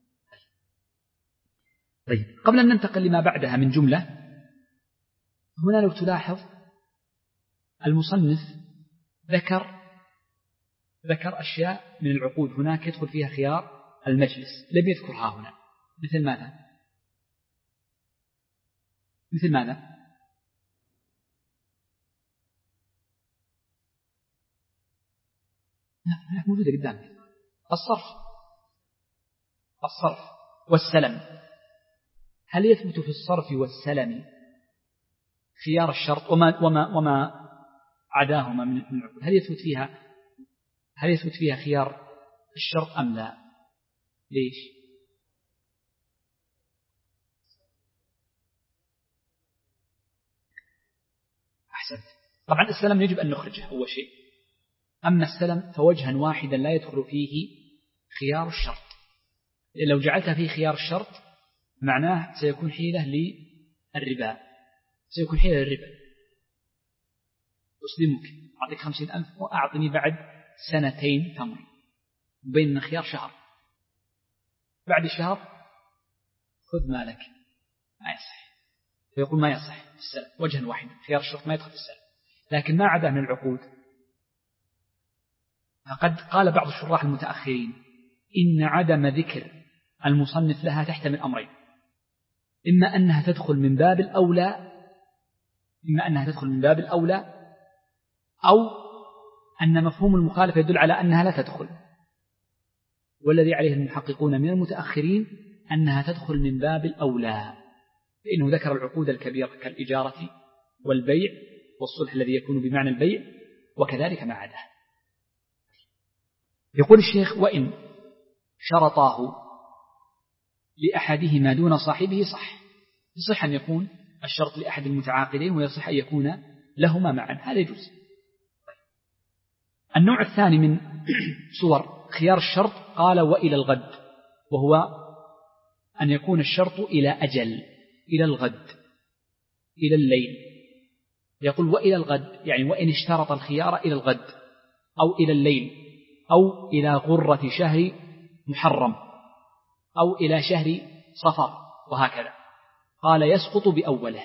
طيب، قبل أن ننتقل لما بعدها من جملة، هنا لو تلاحظ المصنف ذكر ذكر أشياء من العقود هناك يدخل فيها خيار المجلس، لم يذكرها هنا. مثل ماذا؟ مثل ماذا؟ لا، موجودة قدامك. الصرف الصرف والسلم. هل يثبت في الصرف والسلم خيار الشرط وما وما وما عداهما من العقود؟ هل يثبت فيها هل يثبت فيها خيار الشرط أم لا؟ ليش؟ أحسنت. طبعا السلم يجب أن نخرجه هو شيء، أما السلم فوجها واحدا لا يدخل فيه خيار الشرط. لو جعلتها فيه خيار الشرط معناه سيكون حيلة للربا، سيكون حيلة للربا. أسلمك، أعطيك خمسين ألف وأعطني بعد سنتين تمر، بين خيار شهر، بعد شهر خذ مالك، ما يصح. فيقول ما يصح السلم وجها واحدا، خيار الشرط ما يدخل في السلم. لكن ما عدا من العقود فقد قال بعض الشراح المتأخرين إن عدم ذكر المصنف لها تحتمل أمرين: إما أنها تدخل من باب الأولى إما أنها تدخل من باب الأولى أو أن مفهوم المخالفة يدل على أنها لا تدخل. والذي عليه المحققون من المتأخرين أنها تدخل من باب الأولى، فإنه ذكر العقود الكبيرة كالإجارة والبيع والصلح الذي يكون بمعنى البيع وكذلك ما عداه. يقول الشيخ: وإن شرطاه لأحدهما دون صاحبه صح. يصح أن يكون الشرط لأحد المتعاقدين ويصح أن يكون لهما معا، هذا يجوز. النوع الثاني من صور خيار الشرط قال: وإلى الغد، وهو أن يكون الشرط إلى أجل، إلى الغد، إلى الليل. يقول وإلى الغد يعني وإن اشترط الخيار إلى الغد أو إلى الليل أو إلى غرة شهر محرم أو إلى شهر صفر وهكذا. قال يسقط بأوله،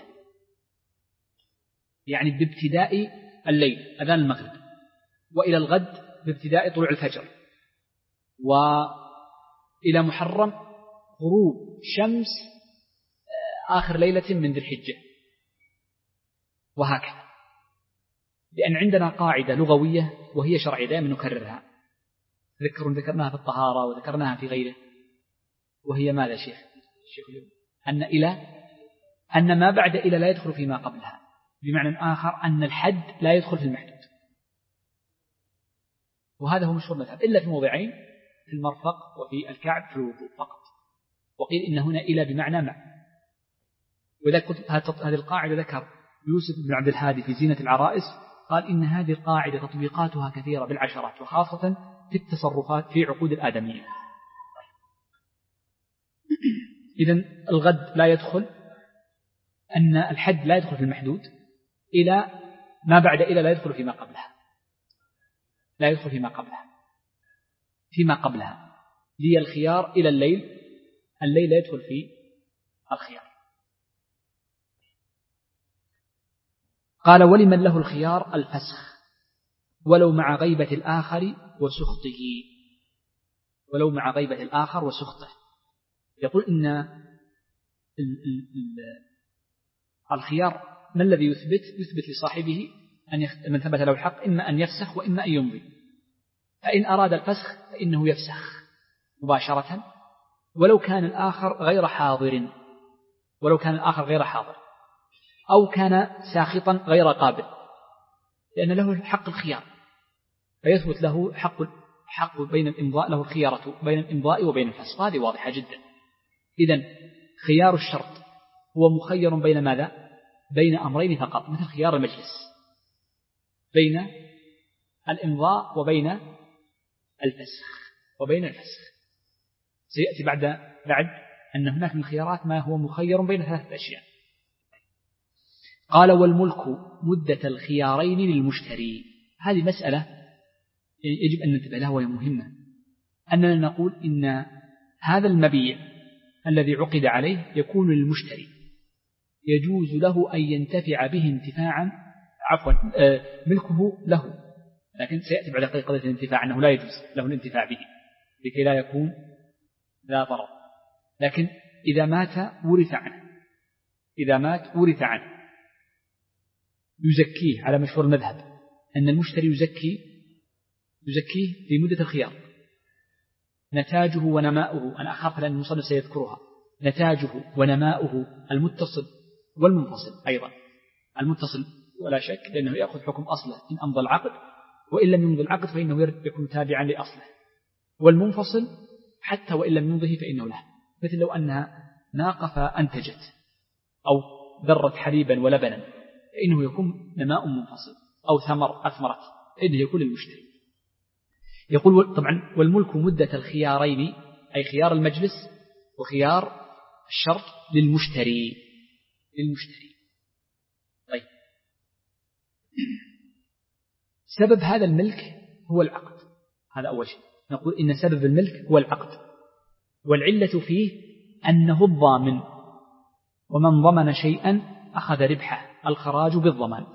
يعني بابتداء الليل أذان المغرب، وإلى الغد بابتداء طلوع الفجر، وإلى محرم غروب شمس آخر ليلة من ذي الحجة وهكذا. لأن عندنا قاعدة لغوية وهي شرعية دائما نكررها، تذكرون ذكرناها في الطهارة وذكرناها في غيره، وهي ماذا شيخ؟ شيخ اليوم أن إلى أن ما بعد إلى لا يدخل فيما قبلها، بمعنى آخر أن الحد لا يدخل في المحدود، وهذا هو مشهور المذهب إلا في موضعين، في المرفق وفي الكعب في الوضوء فقط، وقيل إن هنا إلى بمعنى مع. وإذا كنت هذه القاعدة ذكر يوسف بن عبد الهادي في زينة العرائس قال إن هذه القاعدة تطبيقاتها كثيرة بالعشرات، وخاصة في التصرفات في عقود الآدمية. إذن الغد لا يدخل، أن الحد لا يدخل في المحدود، إلى ما بعد إلى لا يدخل فيما قبلها، لا يدخل فيما قبلها فيما قبلها لي الخيار إلى الليل، الليل لا يدخل في الخيار. قال ولمن له الخيار الفسخ ولو مع غيبة الآخر وسخطه، ولو مع غيبة الآخر وسخطه. يقول إن الخيار ما الذي يثبت؟ يثبت لصاحبه أن من ثبت له الحق إما أن يفسخ وإما أن يمضي، فإن أراد الفسخ فإنه يفسخ مباشرة ولو كان الآخر غير حاضر، ولو كان الآخر غير حاضر أو كان ساخطا غير قابل، لأن له حق الخيار، فيثبت له حق حق بين الإمضاء، له الخيارة بين الإمضاء وبين الفسخ، هذه واضحة جدا. إذن خيار الشرط هو مخير بين ماذا؟ بين أمرين فقط، مثل خيار المجلس بين الإمضاء وبين الفسخ وبين الفسخ. سيأتي بعد بعد أن هناك من الخيارات ما هو مخير بين ثلاثة أشياء. قال والملك مدة الخيارين للمشتري. هذه مسألة يجب أن ننتبه لها وهي مهمة، أننا نقول إن هذا المبيع الذي عقد عليه يكون للمشتري، يجوز له أن ينتفع به انتفاعا، عفوا ملكه له، لكن سيأتي بعد قضية الانتفاع أنه لا يجوز له الانتفاع به لكي لا يكون لا ضرر، لكن إذا مات ورث عنه، إذا مات ورث عنه يزكيه على مشهور المذهب أن المشتري يزكي يزكيه في مدة الخيار، نتاجه ونماؤه، أنا أخاف لأن المصنف سيذكرها، نتاجه ونماؤه المتصل والمنفصل أيضا، المتصل ولا شك لأنه يأخذ حكم أصله إن أمضى العقد، وإن لم يمضي العقد فإنه يكون تابعا لأصله، والمنفصل حتى وإن لم يمضه فإنه له، مثل لو أنها ناقة فأنتجت أو ذرت حليبا ولبنا فإنه يكون نماء منفصل، أو ثمر أثمرت فإنه يكون للمشتري. يقول طبعا والملك مدة الخيارين أي خيار المجلس وخيار الشرط للمشتري للمشتري طيب، سبب هذا الملك هو العقد، هذا أول شيء نقول إن سبب الملك هو العقد، والعلة فيه أنه الضامن، ومن ضمن شيئا أخذ ربحه، الخراج بالضمان.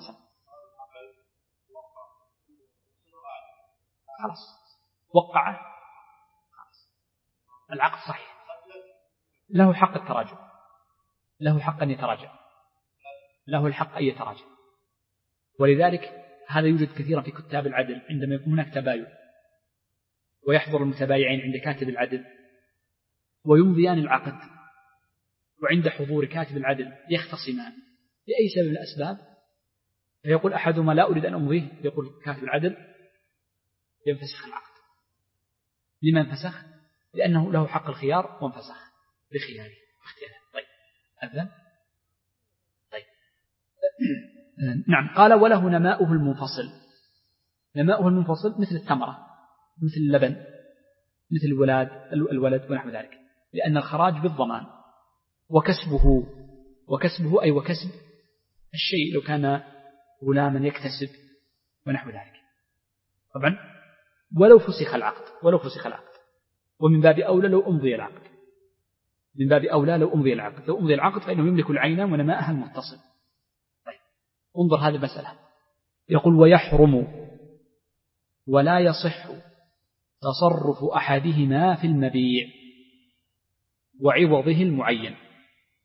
خلاص وقع خلاص. العقد صحيح، له حق التراجع، له حق أن يتراجع، له الحق أن يتراجع، ولذلك هذا يوجد كثيرا في كتاب العدل، عندما يكون هناك تباين ويحضر المتبايعين عند كاتب العدل ويمضيان العقد، وعند حضور كاتب العدل يختصمان لأي سبب من الأسباب، فيقول أحدهما لا أريد أن أمضيه، يقول كاتب العدل ينفسخ العقد. لما انفسخ؟ لأنه له حق الخيار وانفسخ بخياره واختياره. طيب أذن طيب نعم. قال وله نماؤه المنفصل. نماؤه المنفصل مثل الثمرة، مثل اللبن، مثل الولاد الولد ونحو ذلك، لأن الخراج بالضمان، وكسبه وكسبه أي وكسب الشيء لو كان غلاما يكتسب ونحو ذلك. طبعا ولو فسخ العقد ولو فسخ العقد ومن باب أولى لو أمضي العقد، من باب أولى لو أمضي العقد لو أمضي العقد فإنه يملك العين ونماءها المتصل. طيب انظر هذه المسألة، يقول ويحرم ولا يصح تصرف أحدهما في المبيع وعوضه المعين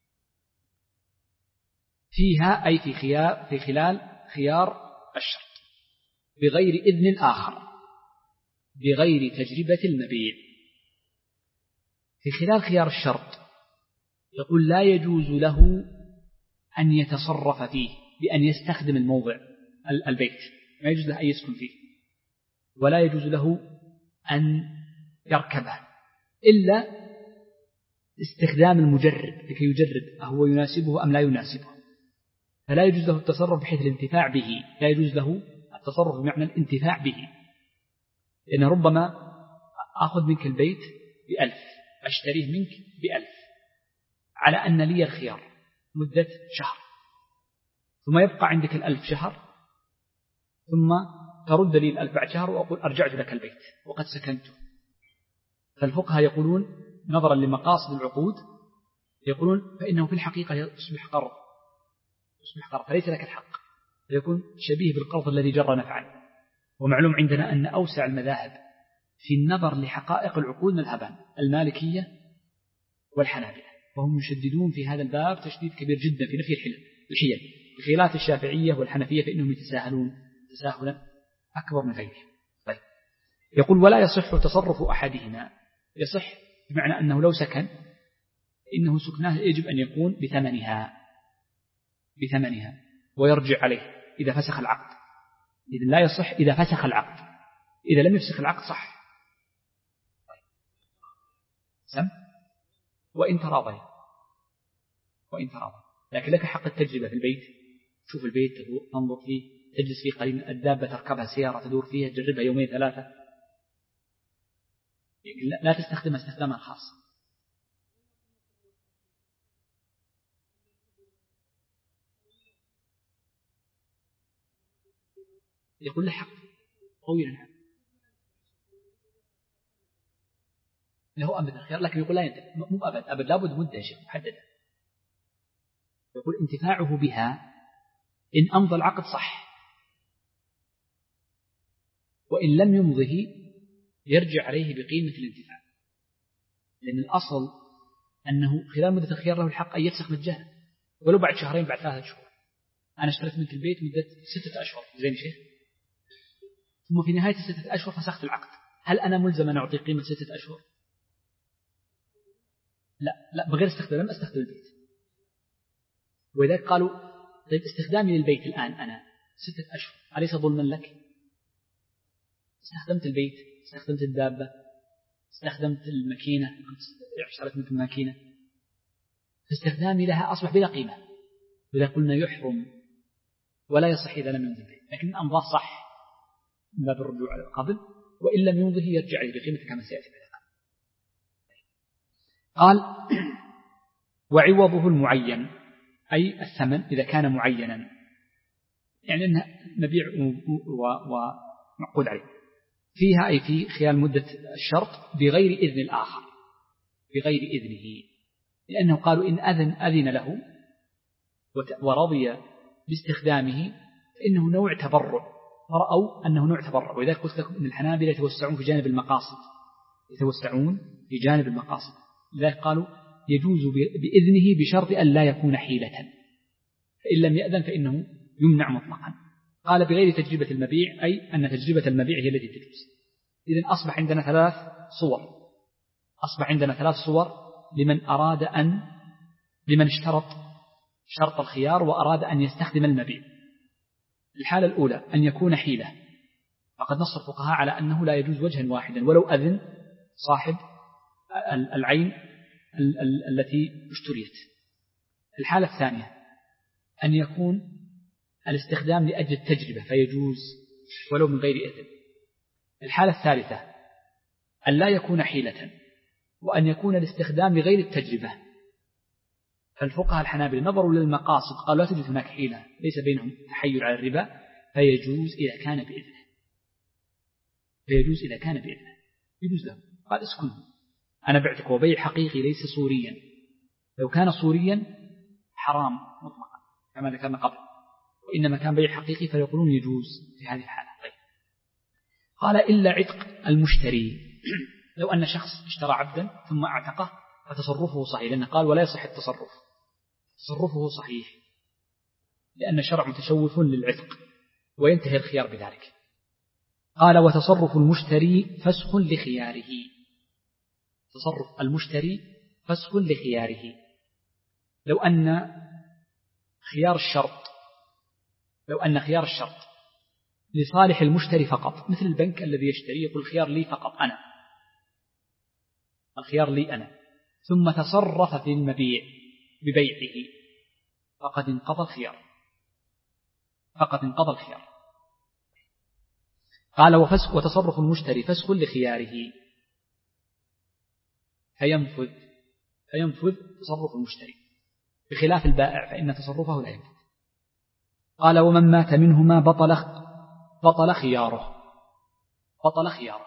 فيها، أي في خيار في خلال خيار الشرط. بغير إذن الآخر بغير تجربة المبيع. في خلال خيار الشرط يقول لا يجوز له أن يتصرف فيه بأن يستخدم الموضع البيت، ما يجوز له أن يسكن فيه، ولا يجوز له أن يركبه إلا استخدام المجرب لكي يجرب أهو يناسبه أم لا يناسبه. فلا يجوز له التصرف بحيث الانتفاع به، لا يجوز له التصرف بمعنى الانتفاع به، لأن ربما أخذ منك البيت بألف، أشتريه منك بألف على أن لي الخيار مدة شهر، ثم يبقى عندك الألف شهر، ثم ترد لي الألف بعد شهر وأقول أرجعت لك البيت وقد سكنته. فالفقهاء يقولون نظرا لمقاصد العقود يقولون فإنه في الحقيقة يصبح قرض، يصبح قرض فليس لك الحق، فيكون شبيه بالقرض الذي جر نفعا. ومعلوم عندنا أن أوسع المذاهب في النظر لحقائق العقود مذهبان، المالكية والحنابلة، وهم يشددون في هذا الباب تشديد كبير جدا في نفي الحيل، بخلاف الشافعية والحنفية فإنهم يتساهلون تساهلا أكبر من غيره. طيب. يقول ولا يصح تصرف أحدهما، يصح بمعنى أنه لو سكن إنه سكناه يجب أن يكون بثمنها بثمنها ويرجع عليه إذا فسخ العقد. إذن لا يصح إذا فسخ العقد، إذا لم يفسخ العقد صح. سم وإن تراضي وإن تراضي لكن لك حق التجربة في البيت، تشوف البيت تنظر فيه، تجلس فيه قليلا، الدابة تركبها سيارة تدور فيها، تجربها يومين ثلاثة، لا تستخدمها استخداما خاصا. يقول له حق طويلا عنه له أبد الخيار، لكن يقول لا ينتهي، مو أبد أبد لابد مدة شيء محددة. يقول انتفاعه بها إن أمضى العقد صح، وإن لم يمضه يرجع عليه بقيمة الانتفاع، لأن الأصل أنه خلال مدة الخيار له الحق أن يفسخ مجانا ولو بعد شهرين بعد ثلاثة شهور. أنا اشتريت منك البيت مدة ستة أشهر زين شيخ، ثم في نهاية ستة أشهر فسخت العقد، هل أنا ملزم أن أعطي قيمة ستة أشهر؟ لا لا، بغير استخدام لم أستخدم البيت. ولذلك قالوا طيب استخدامي للبيت الآن أنا ستة أشهر أليس ظلما لك؟ استخدمت البيت، استخدمت الدابة، استخدمت الماكينة، اشتريت منك الماكينة، فاستخدامي لها أصبح بلا قيمة، وإذا قلنا يحرم ولا يصح إذا لم يمضي البيت، لكن أمضاه صح من باب الرجوع على قبل، وإن لم يمضه يرجع لي بقيمة كما سيأتي بعد. قال وعوضه المعين أي الثمن إذا كان معينا، يعني أنها مبيع ومعقود عليه فيها أي في خلال مدة الشرط بغير إذن الآخر، بغير إذنه، لأنه قالوا إن أذن أذن له ورضي باستخدامه فإنه نوع تبرع، ورأوا أنه نوع تبرع. وإذا قلت لكم أن الحنابلة يتوسعون في جانب المقاصد، يتوسعون في جانب المقاصد، لذلك قالوا يجوز بإذنه بشرط أن لا يكون حيلة، فإن لم يأذن فإنه يمنع مطلقا. قال بغير تجربة المبيع أي أن تجربة المبيع هي التي تجوز. إذن أصبح عندنا ثلاث صور، أصبح عندنا ثلاث صور لمن أراد أن لمن اشترط شرط الخيار وأراد أن يستخدم المبيع. الحالة الأولى أن يكون حيلة، فقد نص الفقهاء على أنه لا يجوز وجها واحدا ولو أذن صاحب العين التي اشتريت. الحالة الثانية أن يكون الاستخدام لأجل التجربة فيجوز ولو من غير إذن. الحالة الثالثة أن لا يكون حيلة وأن يكون الاستخدام لغير التجربة. فالفقهاء الحنابلة نظروا للمقاصد قالوا لا توجد هناك حيلة، ليس بينهم تحيل على الربا، فيجوز إذا كان بإذنه، فيجوز إذا كان بإذنه يجوز له. قال اسكن أنا بعتك، وبيع حقيقي ليس صوريا، لو كان صوريا حرام مطلقا كما ذكرنا قبل، وإنما كان بيع حقيقي فيقولون يجوز في هذه الحالة. طيب. قال إلا عتق المشتري، لو أن شخص اشترى عبدا ثم اعتقه فتصرفه صحيح، لأنه قال ولا يصح التصرف، تصرفه صحيح لأن الشرع متشوف للعتق وينتهي الخيار بذلك. قال وتصرف المشتري فسخ لخياره. تصرف المشتري فسخ لخياره. لو أن خيار الشرط لو أن خيار الشرط لصالح المشتري فقط، مثل البنك الذي يشتري يقول الخيار لي فقط أنا، الخيار لي أنا، ثم تصرف في المبيع ببيعه، فقد انقضى الخيار فقد انقضى الخيار. قال وفسخ وتصرف المشتري فسخ لخياره، فينفذ فينفذ تصرف المشتري، بخلاف البائع فإن تصرفه لا ينفذ. قال ومن مات منهما بطل بطل خياره بطل خياره.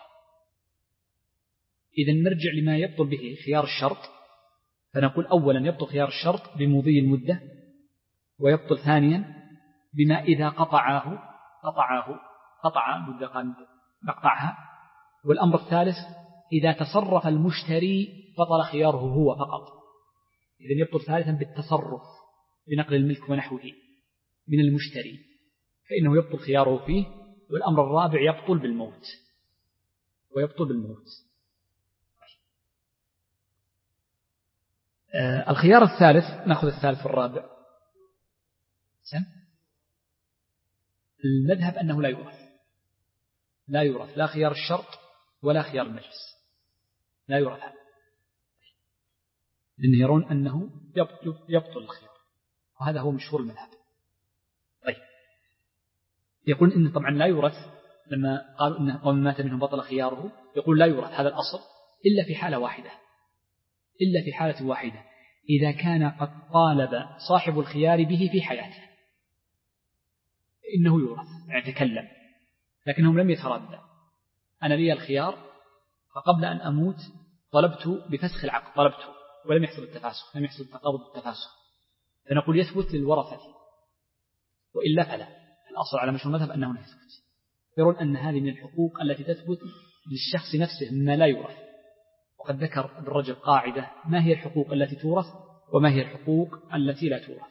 إذن نرجع لما يبطل به خيار الشرط، فنقول أولا يبطل خيار الشرط بمضي المدة، ويبطل ثانيا بما إذا قطعه قطعه قطع مدة نقطعها. والأمر الثالث إذا تصرف المشتري بطل خياره هو فقط. إذن يبطل ثالثا بالتصرف بنقل الملك ونحوه من المشتري، فإنه يبطل خياره فيه. والأمر الرابع يبطل بالموت ويبطل بالموت. آه الخيار الثالث، نأخذ الثالث والرابع. سم المذهب أنه لا يورث لا يورث لا خيار الشرط ولا خيار المجلس، لا يورث هذا، لأن يرون أنه يبطل, يبطل الخيار، وهذا هو مشهور المذهب. طيب يقول إن طبعا لا يورث، لما قالوا إنه ومن مات منهم بطل خياره، يقول لا يورث هذا الأصل إلا في حالة واحدة إلا في حالة واحدة إذا كان قد طالب صاحب الخيار به في حياته، إنه يورث، يعني تكلم لكنهم لم يتردد، أنا لي الخيار فقبل أن أموت طلبت بفسخ العقد طلبته ولم يحصل التفاسخ، لم يحصل التقابض التفاسخ، فنقول يثبت للورثة، وإلا فلا. الأصل على مشهور المذهب أنه لا يثبت. يرون أن هذه من الحقوق التي تثبت للشخص نفسه مما لا يورث. وقد ذكر ابن رجب قاعدة ما هي الحقوق التي تورث وما هي الحقوق التي لا تورث.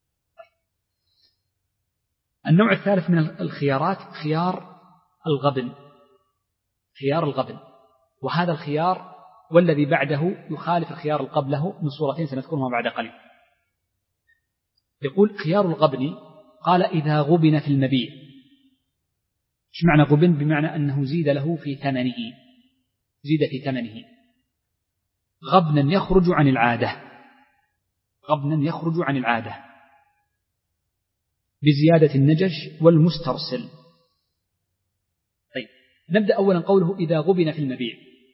النوع الثالث من الخيارات خيار الغبن خيار الغبن وهذا الخيار والذي بعده يخالف الخيار قبله من صورتين سنذكرهما بعد قليل. يقول خيار الغبن قال إذا غبن في المبيع. ايش معنى غبن؟ بمعنى أنه زيد له في ثمنه زيد في ثمنه غبنا يخرج عن العادة غبنا يخرج عن العادة بزيادة النجش والمسترسل. طيب نبدأ أولا قوله إذا غبن في المبيع.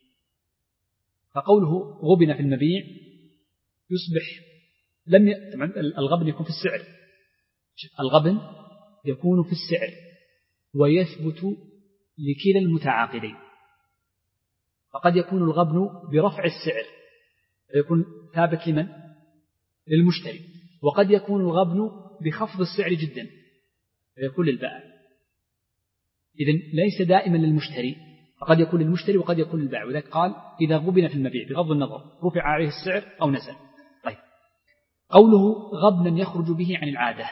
فقوله غبن في المبيع يصبح لم ي... الغبن يكون في السعر. الغبن يكون في السعر ويثبت لكلا المتعاقدين. فقد يكون الغبن برفع السعر فيكون ثابت لمن؟ للمشتري. وقد يكون الغبن بخفض السعر جدا فيكون للبائع. إذن ليس دائما للمشتري، فقد يكون للمشتري وقد يكون للبائع. وذلك قال إذا غبن في المبيع بغض النظر رفع عليه السعر أو نزل. طيب قوله غبنا يخرج به عن العادة،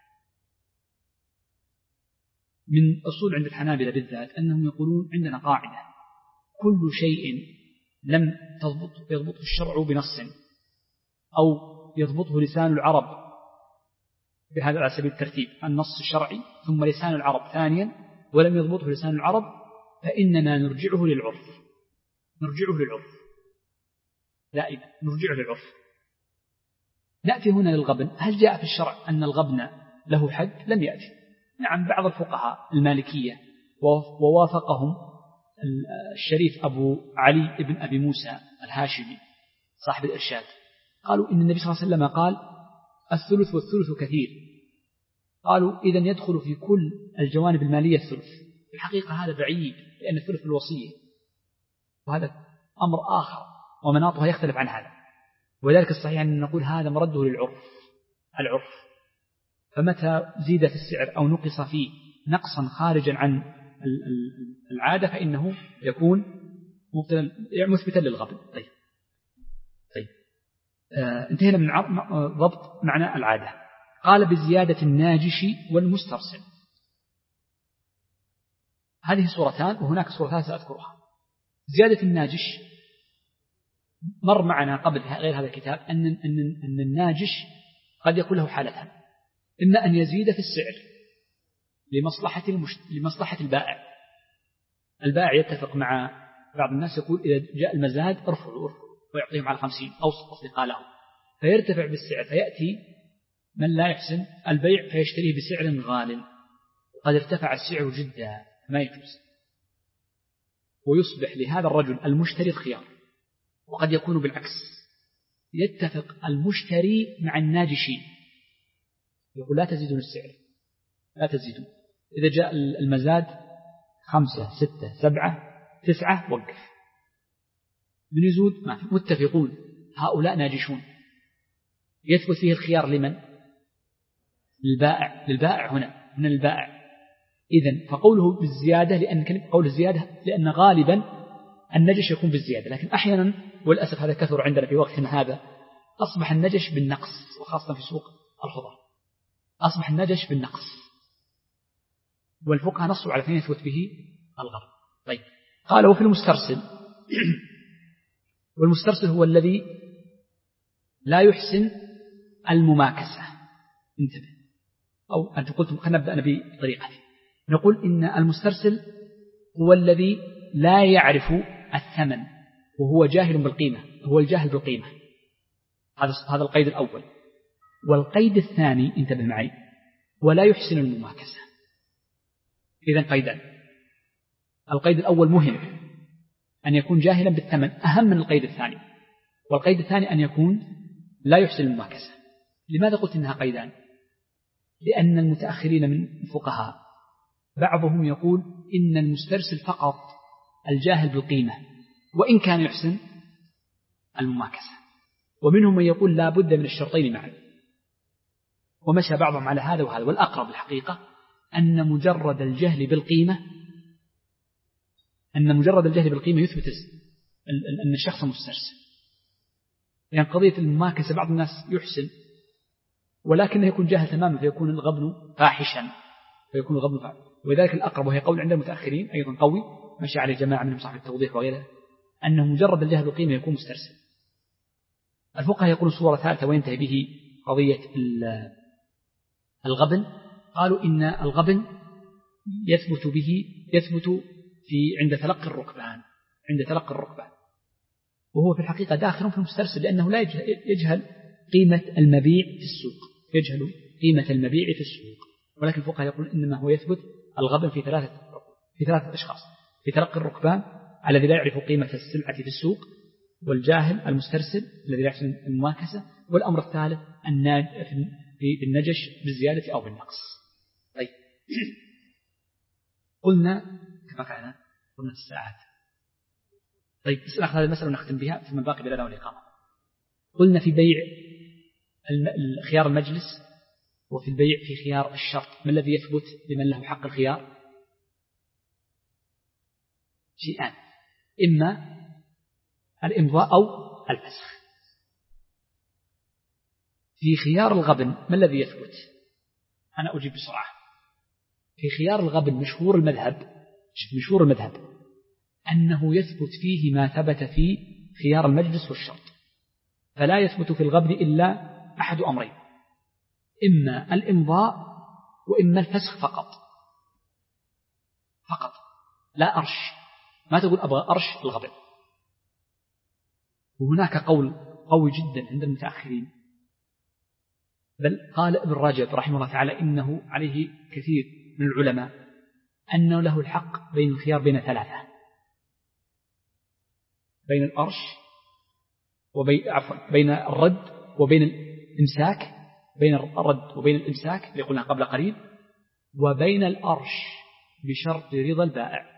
من أصول عند الحنابلة بالذات أنهم يقولون عندنا قاعدة كل شيء لم تضبط يضبطه الشرع بنص أو يضبطه لسان العرب، بهذا على سبيل الترتيب النص الشرعي ثم لسان العرب ثانيا ولم يضبطه لسان العرب، فإننا نرجعه للعرف نرجعه للعرف دائما نرجعه للعرف. نأتي هنا للغبن. هل جاء في الشرع أن الغبن له حد؟ لم يأتي. نعم بعض الفقهاء المالكية ووافقهم الشريف أبو علي ابن أبي موسى الهاشمي صاحب الإرشاد، قالوا إن النبي صلى الله عليه وسلم قال الثلث والثلث كثير، قالوا إذن يدخل في كل الجوانب المالية الثلث. في الحقيقة هذا بعيد، لأن الثلث الوصية وهذا أمر آخر ومناطها يختلف عن هذا. وذلك الصحيح أن نقول هذا مرده للعرف العرف فمتى زيد في السعر أو نقص فيه نقصا خارجا عن العادة فإنه يكون مثبتا للغبن. طيب طيب آه انتهينا من ضبط معنى العادة. قال بزيادة الناجش والمسترسل. هذه صورتان، وهناك صورتان سأذكرها. زيادة الناجش مر معنا قبل غير هذا الكتاب أن, أن, أن الناجش قد يكون له حالتان: إما أن يزيد في السعر لمصلحة, المشت... لمصلحة البائع. البائع يتفق مع بعض الناس يقول إذا جاء المزاد ارفعوا ارفعوا ويعطيهم على خمسين أوسط أصدقاء له، فيرتفع بالسعر، فيأتي من لا يحسن البيع فيشتريه بسعر غال، وقد ارتفع السعر جدا ما يجوز، ويصبح لهذا الرجل المشتري الخيار. وقد يكون بالعكس، يتفق المشتري مع الناجشين يقول لا تزيدون السعر، لا تزيدون، إذا جاء المزاد خمسة ستة سبعة تسعة وقف، من يزود ما في، متفقون، هؤلاء ناجشون. يثبت فيه الخيار لمن؟ للبائع، للبائع هنا هنا البائع. إذن فقوله بالزيادة، لأن قول الزيادة لأن غالبا النجش يكون بالزيادة، لكن أحيانا وللأسف هذا كثر عندنا في وقتنا هذا، أصبح النجش بالنقص، وخاصة في سوق الخضار أصبح النجش بالنقص، والفقهاء نصوا على فين يثبت به الغرب. طيب، قال وفي المسترسل والمسترسل هو الذي لا يحسن المماكسة. انتبه، أو أنت قلت خلينا نبدأ بطريقتي، نقول إن المسترسل هو الذي لا يعرف الثمن وهو جاهل بالقيمة، هو الجاهل بالقيمة. هذا هذا القيد الأول. والقيد الثاني انتبه معي، ولا يحسن المماكسة. إذن قيدان. القيد الأول مهم، أن يكون جاهلا بالثمن، أهم من القيد الثاني. والقيد الثاني أن يكون لا يحسن المماكسة. لماذا قلت إنها قيدان؟ لأن المتأخرين من الفقهاء بعضهم يقول إن المسترسل فقط الجاهل بالقيمة وإن كان يحسن المماكسة، ومنهم من يقول لا بد من الشرطين معا، ومشى بعضهم على هذا وهذا. والأقرب الحقيقة أن مجرد الجهل بالقيمة أن مجرد الجهل بالقيمة يثبت أن الشخص مسترسل، لأن يعني قضية المماكسة بعض الناس يحسن ولكنه يكون جاهل تماما فيكون الغبن فاحشا، فيكون الغبن فاحشا. وذلك الأقرب، وهي قول عند المتأخرين أيضا قوي مشى عليه جماعة منهم صاحب التوضيح وغيره، أنه مجرد الجهل بالقيمة يكون مسترسل. الفقهاء يقولون صورة ثالثة وينتهي به قضية الغبن، قالوا إن الغبن يثبت به يثبت في عند تلقي الركبان عند تلقي الركبان وهو في الحقيقة داخل في المسترسل، لأنه لا يجهل قيمة المبيع في السوق، يجهل قيمة المبيع في السوق. ولكن الفقهاء يقول إنما هو يثبت الغبن في ثلاثة في ثلاثة أشخاص: في تلقي الركبان الذي لا يعرف قيمة السلعة في السوق، والجاهل المسترسل الذي لا يحسن المماكسة، والأمر الثالث في النجش بالزيادة أو بالنقص. طيب، قلنا كما كان قلنا الساعات. طيب، نأخذ هذه المسألة ونختم بها ثم باقي بلاد والإقامة. قلنا في بيع خيار المجلس وفي البيع في خيار الشرط، ما الذي يثبت لمن له حق الخيار؟ شيئان: إما الإمضاء أو الفسخ. في خيار الغبن ما الذي يثبت؟ أنا أجيب بسرعة. في خيار الغبن مشهور المذهب مشهور المذهب أنه يثبت فيه ما ثبت في خيار المجلس والشرط، فلا يثبت في الغبن إلا أحد أمرين: إما الإمضاء وإما الفسخ فقط فقط لا أرش. ما تقول أبغى أرش الغبن. وهناك قول قوي جدا عند المتأخرين، بل قال ابن رجب رحمه الله تعالى إنه عليه كثير من العلماء، أنه له الحق بين الخيار بين ثلاثة: بين الأرش وبين عفوا بين الرد وبين الإمساك بين الرد وبين الإمساك اللي قلنا قبل قليل، وبين الأرش بشرط رضا البائع.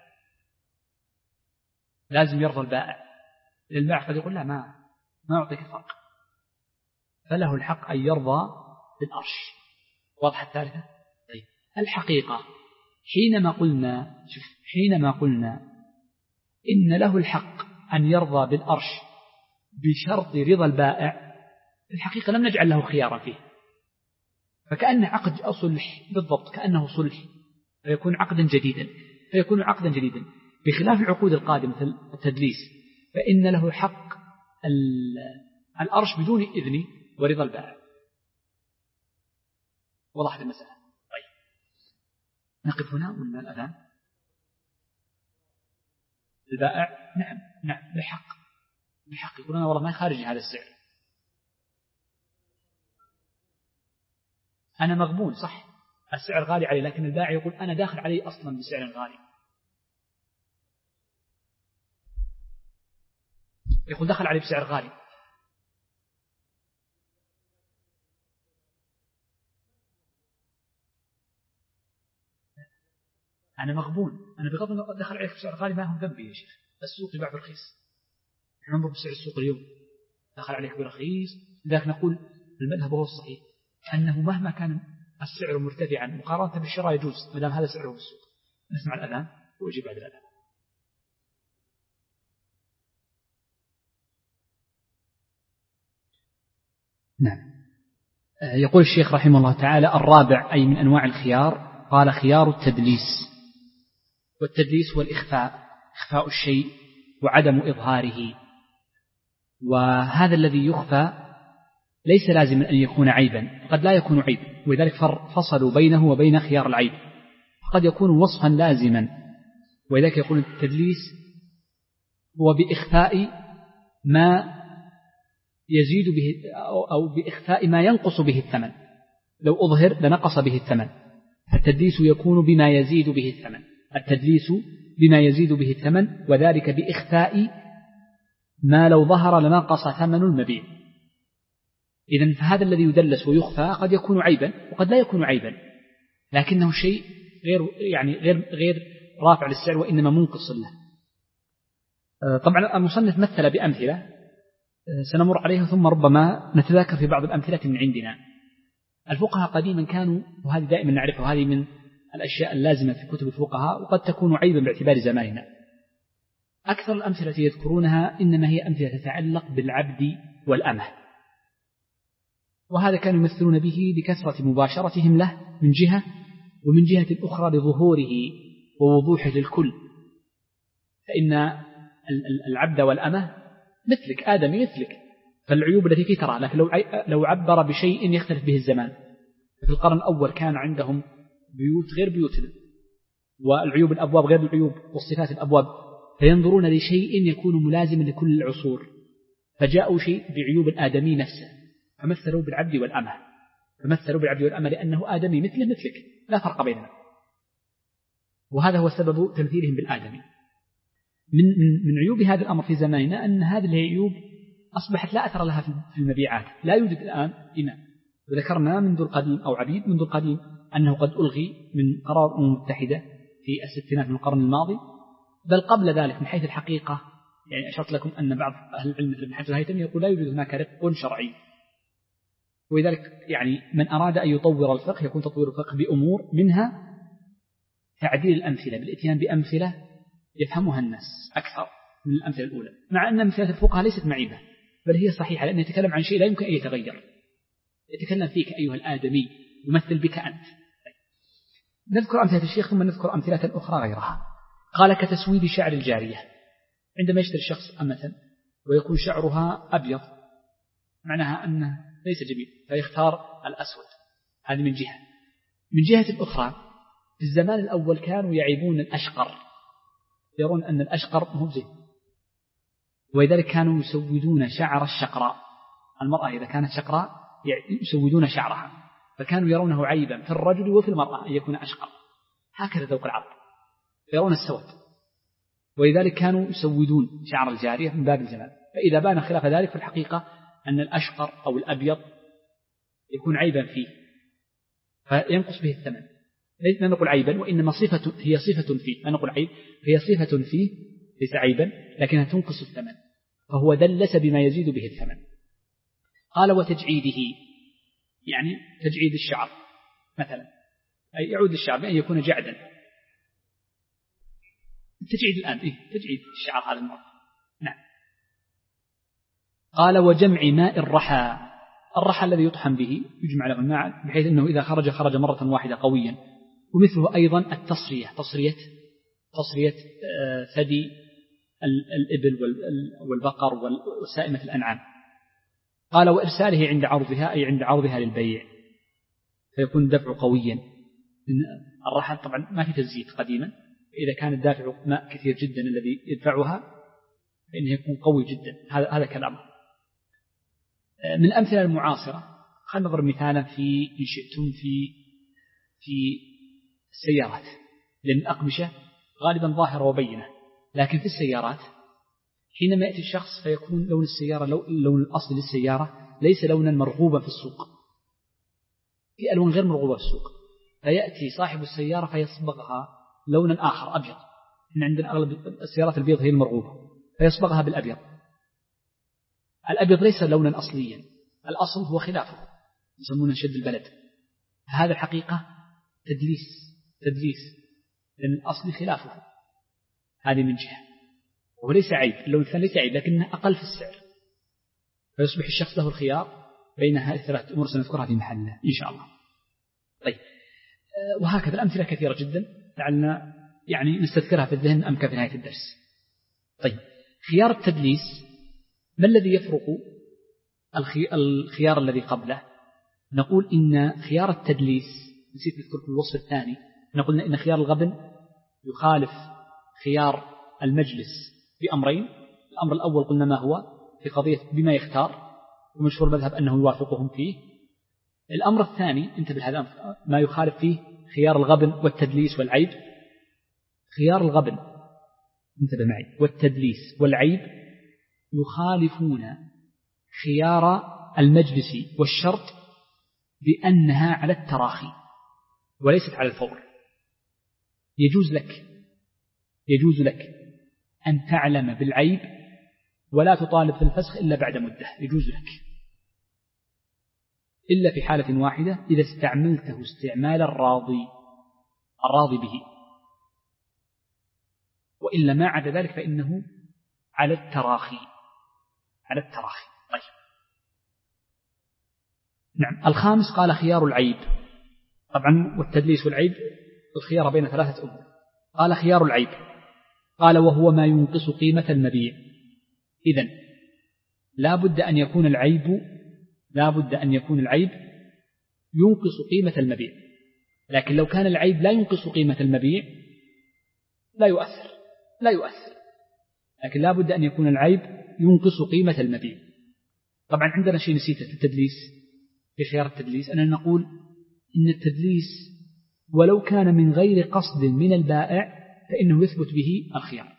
لازم يرضى البائع، البائع قد يقول لا ما ما أعطيك الفرق، فله الحق أن يرضى بالأرش. واضح الثالثة؟ طيب، الحقيقة حينما قلنا شوف حينما قلنا إن له الحق أن يرضى بالأرش بشرط رضا البائع، الحقيقة لم نجعل له خيارا فيه، فكأنه عقد صلح بالضبط، كأنه صلح فيكون عقدا جديدا. فيكون عقدا جديدا. بخلاف العقود القادمة مثل التدليس فإن له حق الأرش بدون إذن ورضا البائع. وضحت المسألة؟ طيب نقف هنا من الأذان. البائع نعم نعم بحق بحق يقول أنا والله ما خارج هذا السعر، أنا مغبون صح السعر غالي عليه، لكن البائع يقول أنا داخل عليه أصلا بسعر غالي، يقول دخل عليه بسعر غالي. أنا مغبون، أنا بغض النظر دخل عليك بسعر غالي ما هم ذنبي يا شيخ، السوق يباع برخيص، نحن ننظر بسعر السوق اليوم، دخل عليك برخيص. لذلك نقول المذهب هو الصحيح أنه مهما كان السعر مرتفعا مقارنة بالشراء يجوز ما دام هذا سعره في السوق. نسمع الأذان وأجيب بعد الأذان. نعم. يقول الشيخ رحمه الله تعالى الرابع أي من أنواع الخيار، قال خيار التدليس. والتدليس هو الإخفاء، إخفاء الشيء وعدم إظهاره، وهذا الذي يخفى ليس لازم أن يكون عيبا، قد لا يكون عيب، ولذلك فصلوا بينه وبين خيار العيب، قد يكون وصفا لازما، ولذلك يقول التدليس هو بإخفاء ما يزيد به أو بإخفاء ما ينقص به الثمن، لو أظهر لنقص به الثمن، فالتدليس يكون بما يزيد به الثمن، التدليس بما يزيد به الثمن، وذلك بإخفاء ما لو ظهر لنقص ثمن المبيع. إذن فهذا الذي يدلس ويخفى قد يكون عيبا وقد لا يكون عيبا، لكنه شيء غير يعني غير غير رافع للسعر وإنما منقص له. طبعا المصنف مثل بأمثلة سنمر عليها ثم ربما نتذاكر في بعض الأمثلة من عندنا. الفقهاء قديما كانوا، وهذه دائما نعرفها، هذه من الأشياء اللازمة في كتب الفقهاء وقد تكون عيبا باعتبار زماننا. أكثر الأمثلة يذكرونها إنما هي أمثلة تتعلق بالعبد والأمة، وهذا كانوا يمثلون به بكثرة مباشرتهم له من جهة، ومن جهة أخرى لظهوره ووضوحه للكل، فإن العبد والأمة مثلك آدمي مثلك، فالعيوب التي فيه ترى، لكن لو عبر بشيء يختلف به الزمان. في القرن الأول كان عندهم بيوت غير بيوتنا، والعيوب الأبواب غير العيوب، والصفات الأبواب، فينظرون لشيء يكون ملازما لكل العصور، فجاءوا شيء بعيوب الآدمي نفسه فمثلوا بالعبد والأمة، فمثلوا بالعبد والأمة لأنه آدمي مثله مثلك لا فرق بيننا، وهذا هو سبب تمثيلهم بالآدمي. من من عيوب هذا الأمر في زماننا أن هذه العيوب أصبحت لا أثر لها في المبيعات، لا يوجد الآن إمام. وذكرنا منذ القديم أو عبيد منذ القديم أنه قد ألغي من قرار الأمم المتحدة في الستينات من القرن الماضي، بل قبل ذلك من حيث الحقيقة. يعني أشرت لكم أن بعض أهل العلم مثل ابن حجر الهيثمي يقول لا يوجد هناك رق شرعي، ولذلك يعني من أراد أن يطور الفقه يكون تطوير الفقه بأمور منها تعديل الأمثلة بالإتيان بأمثلة يفهمها الناس أكثر من الأمثلة الأولى، مع أن أمثلة الفقهاء ليست معيبة بل هي صحيحة، لأنه يتكلم عن شيء لا يمكن أن يتغير، يتكلم فيك أيها الآدمي، يمثل بك أنت. نذكر أمثلة الشيخ ثم نذكر أمثلة أخرى غيرها. قال كتسويد شعر الجارية، عندما يشتري الشخص أمة ويكون شعرها أبيض معناها أنه ليس جميل فيختار الأسود، هذه من جهة. من جهة أخرى في الزمان الأول كانوا يعيبون الأشقر، يرون أن الأشقر مو زين، ولذلك كانوا يسودون شعر الشقراء، المرأة إذا كانت شقراء يسودون شعرها، فكانوا يرونه عيبا في الرجل وفي المرأة أن يكون أشقر، هكذا ذوق العرب يرون السود، ولذلك كانوا يسودون شعر الجارية من باب الجمال. فإذا بان خلاف ذلك في الحقيقة أن الأشقر أو الأبيض يكون عيبا فيه فينقص به الثمن، ليس نقول عيبا وإنما صفة، هي صفة فيه، ما نقول عيب، هي صفة فيه ليس عيبا لكنها تنقص الثمن، فهو دلس بما يزيد به الثمن. قال وتجعيده، يعني تجعيد الشعر مثلا، أي يعود الشعر بأن يكون جعدا، تجعيد الآن إيه؟ تجعيد الشعر هذا المرة. نعم. قال وجمع ماء الرحى، الرحى الذي يطحن به يجمع له الماء بحيث أنه إذا خرج خرج مرة واحدة قويا. ومثله أيضا التصرية، تصرية تصفية ثدي الإبل والبقر وسائمة الأنعام. قال وإرساله عند عرضها أي عند عرضها للبيع فيكون الدفع قويا. الرحل طبعا ما في تزييت قديما، إذا كان الدافع ماء كثير جدا الذي يدفعها فإنه يكون قوي جدا. هذا هذا كلام. من الأمثلة المعاصرة خلينا نضرب مثالا في إن شئتم في في السيارات، لأن الأقمشة غالبا ظاهرة وبينة، لكن في السيارات حينما يأتي الشخص فيكون لون السيارة لون الأصل للسيارة ليس لونا مرغوبا في السوق، في ألوان غير مرغوبة في السوق، فيأتي صاحب السيارة فيصبغها لونا آخر أبيض. إن عندنا أغلب السيارات البيض هي المرغوبة، فيصبغها بالأبيض. الأبيض ليس لونا أصليا، الأصل هو خلافه، يسمونه شد البلد. هذا الحقيقة تدليس تدليس لأن الأصل خلافه. هذه من جهة، وهو ليس عيب، اللون الثاني ليس عيب لكنه أقل في السعر، فيصبح الشخص له الخيار بين هذه الثلاث أمور سنذكرها في محلها إن شاء الله. طيب، وهكذا الأمثلة كثيرة جدا لعلنا يعني نستذكرها في الذهن أمكن في نهاية الدرس. طيب، خيار التدليس ما الذي يفرق الخيار الذي قبله؟ نقول إن خيار التدليس، نسيت نذكر في الوصف الثاني، نقول إن خيار الغبن يخالف خيار المجلس بأمرين. الأمر الأول قلنا ما هو في قضية بما يختار، ومشهور المذهب أنه يوافقهم فيه. الأمر الثاني انتبه هذا ما يخالف فيه خيار الغبن والتدليس والعيب. خيار الغبن انتبه معي والتدليس والعيب يخالفون خيار المجلس والشرط بأنها على التراخي وليست على الفور. يجوز لك يجوز لك أن تعلم بالعيب ولا تطالب في الفسخ إلا بعد مدة، يجوز لك، إلا في حالة واحدة إذا استعملته استعمال الراضي الراضي به، وإلا ما عدا ذلك فإنه على التراخي على التراخي. طيب، نعم. الخامس قال خيار العيب. طبعا والتدليس والعيب الخيار بين ثلاثة أمور. قال خيار العيب، قال وهو ما ينقص قيمة المبيع. إذن لا بد أن يكون العيب لا بد أن يكون العيب ينقص قيمة المبيع، لكن لو كان العيب لا ينقص قيمة المبيع لا يؤثر لا يؤثر لكن لا بد أن يكون العيب ينقص قيمة المبيع. طبعا عندنا شيء نسيته في التدليس، في خيار التدليس أننا نقول إن التدليس ولو كان من غير قصد من البائع فإنه يثبت به الخيار،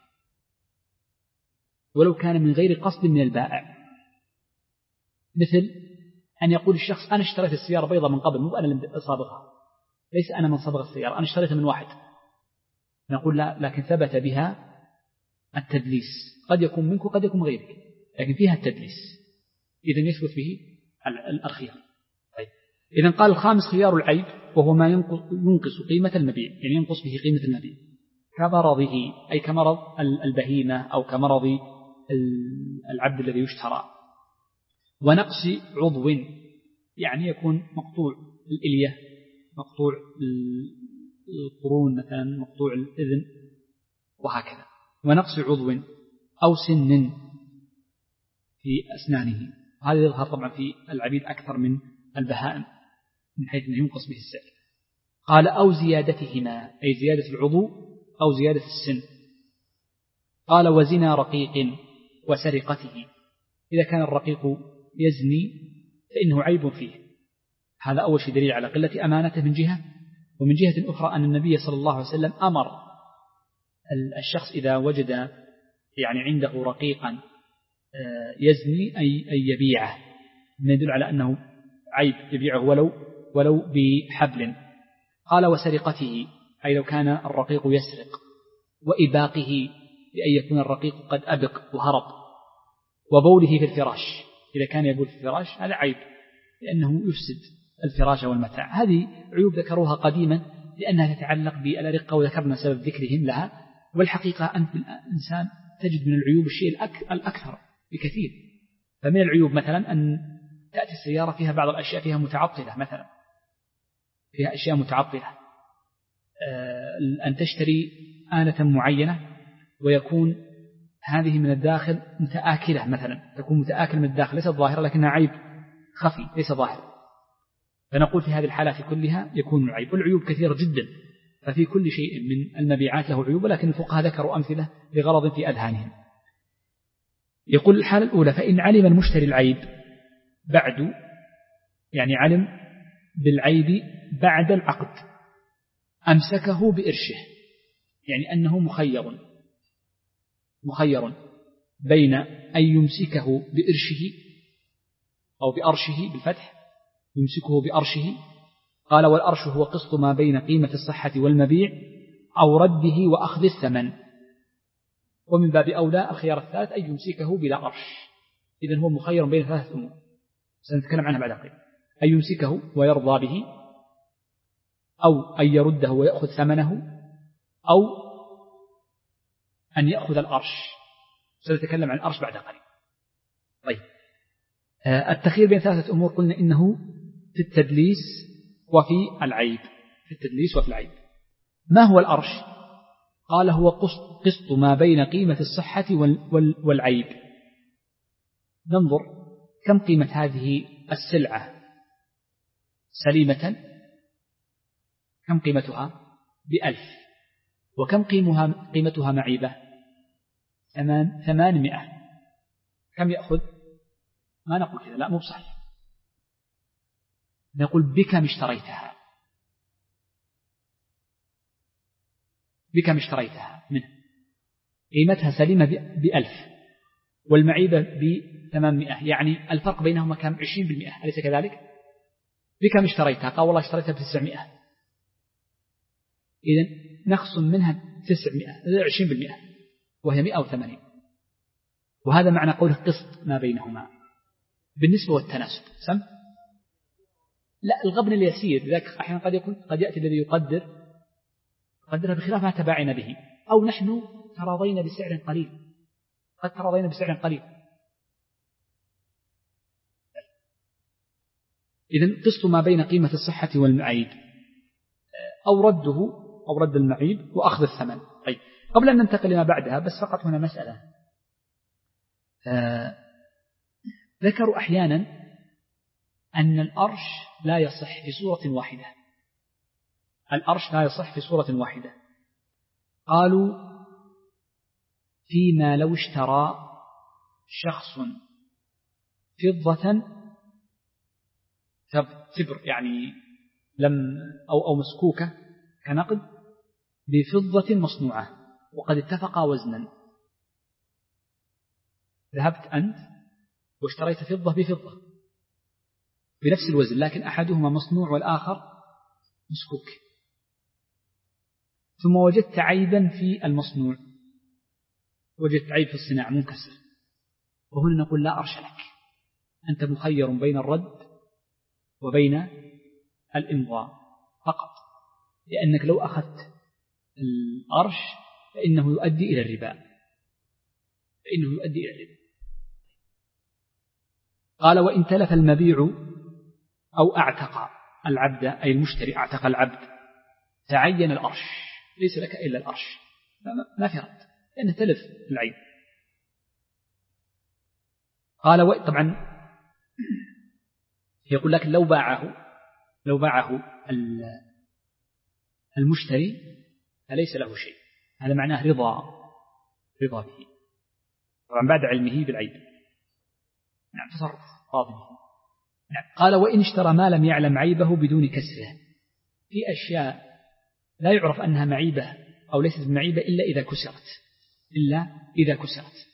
ولو كان من غير قصد من البائع. مثل أن يقول الشخص أنا اشتريت السيارة بيضة من قبل، مو أنا اللي صابغها، ليس أنا من صبغ السيارة، أنا اشتريتها من واحد. نقول لا، لكن ثبت بها التدليس، قد يكون منك وقد يكون غيرك، لكن فيها التدليس، إذن يثبت به الخيار. طيب، إذن قال الخامس خيار العيب وهو ما ينقص قيمة المبيع، يعني ينقص به قيمة المبيع، كمرضه أي كمرض البهيمة أو كمرض العبد الذي يشترى، ونقص عضو يعني يكون مقطوع الإلية، مقطوع القرون مثلا، مقطوع الإذن وهكذا، ونقص عضو أو سن في أسنانه. هذا يظهر طبعا في العبيد أكثر من البهائم من حيث أنه ينقص به السعر. قال أو زيادتهما أي زيادة العضو أو زيادة السن. قال وزنا رقيق وسرقته، إذا كان الرقيق يزني فإنه عيب فيه. هذا أول شيء دليل على قلة أمانته من جهة، ومن جهة أخرى أن النبي صلى الله عليه وسلم أمر الشخص إذا وجد يعني عنده رقيقا يزني أي يبيعه، من يدل على أنه عيب يبيعه ولو ولو بحبل. قال وسرقته أي لو كان الرقيق يسرق، وإباقه بأن يكون الرقيق قد أبق وهرب، وبوله في الفراش، إذا كان يبول في الفراش هذا عيب لأنه يفسد الفراش والمتاع. هذه عيوب ذكروها قديما لأنها تتعلق بالرقة وذكرنا سبب ذكرهم لها، والحقيقة أن الإنسان تجد من العيوب الشيء الأكثر بكثير. فمن العيوب مثلا أن تأتي السيارة فيها بعض الأشياء فيها متعطلة، مثلا فيها أشياء متعطلة، أن تشتري آنة معينة ويكون هذه من الداخل متآكلة مثلا، تكون متآكلة من الداخل ليست ظاهرة لكنها عيب خفي ليس ظاهر، فنقول في هذه الحالات كلها يكون العيب. والعيوب كثيرة جدا، ففي كل شيء من المبيعات له عيوب، لكن الفقهاء ذكروا أمثلة لغرض في أذهانهم. يقول الحالة الأولى: فإن علم المشتري العيب بعد، يعني علم بالعيب بعد العقد، أمسكه بإرشه، يعني أنه مخير مخير بين أن يمسكه بإرشه أو بأرشه بالفتح، يمسكه بأرشه. قال: والأرش هو قسط ما بين قيمة الصحة والمبيع أو رده وأخذ الثمن. ومن باب أولى الخيار الثالث أن يمسكه بلا أرش، إذن هو مخير بين ثلاثة أمور سنتكلم عنها بعد قليل: أن يمسكه ويرضى به، أو أن يرده ويأخذ ثمنه، أو أن يأخذ الأرش. سنتكلم عن الأرش بعد قليل. طيب، التخيير بين ثلاثة أمور قلنا إنه في التدليس وفي العيب، في التدليس وفي العيب. ما هو الأرش؟ قال: هو قسط ما بين قيمة الصحة والعيب. ننظر كم قيمة هذه السلعة سليمة، كم قيمتها؟ بألف. وكم قيمها قيمتها معيبة؟ ثمان ثمانمائة. كم يأخذ؟ ما نقول كذا، لا مو بصحيح، نقول بكم اشتريتها، بكم اشتريتها منه. قيمتها سليمة بألف والمعيبة بثمانمائة، يعني الفرق بينهما كم؟ عشرين بالمئة، أليس كذلك؟ بكم اشتريتها؟ قال: والله اشتريتها بتسعمائة. إذن نخصم منها تسعمائة، عشرين بالمئة، وهي مئة وثمانين. وهذا معنى قوله قسط ما بينهما. بالنسبة والتناسب سم؟ لا، الغبن اليسير، لذلك أحيانا قد يكون قد يأتي الذي يقدر قدرها بخلاف ما تباعنا به، أو نحن تراضينا بسعر قليل، قد تراضينا بسعر قليل. إذن قسط ما بين قيمة الصحة والمعيب، أو رده أو رد المعيب وأخذ الثمن. طيب، قبل أن ننتقل لما بعدها بس فقط هنا مسألة. آه ذكروا أحيانا أن الأرش لا يصح في صورة واحدة، الأرش لا يصح في صورة واحدة. قالوا: فيما لو اشترى شخص فضة تبر، يعني لم أو أو مسكوكة كنقد بفضة مصنوعة وقد اتفقا وزنا. ذهبت أنت واشتريت فضة بفضة بنفس الوزن، لكن أحدهما مصنوع والآخر مسكوك، ثم وجدت عيبا في المصنوع، وجدت عيب في الصناعة منكسر، وهنا نقول: لا أرش لك، أنت مخير بين الرد وبين الإمضاء فقط، لأنك لو أخذت الأرش فإنه يؤدي إلى الربا، فإنه يؤدي إلى الربا. قال: وإن تلف المبيع أو أعتق العبد، أي المشتري أعتق العبد، تعين الأرش، ليس لك إلا الأرش، ما في رد لأنه تلف العيب. قال: طبعا يقول لك لو باعه لو باعه المشتري فليس له شيء، هذا معناه رضا رضا به، طبعا بعد علمه بالعيب، نعم تصرف راضي به. نعم. قال: وإن اشترى ما لم يعلم عيبه بدون كسره، في أشياء لا يعرف أنها معيبة أو ليست معيبة إلا إذا كسرت إلا إذا كسرت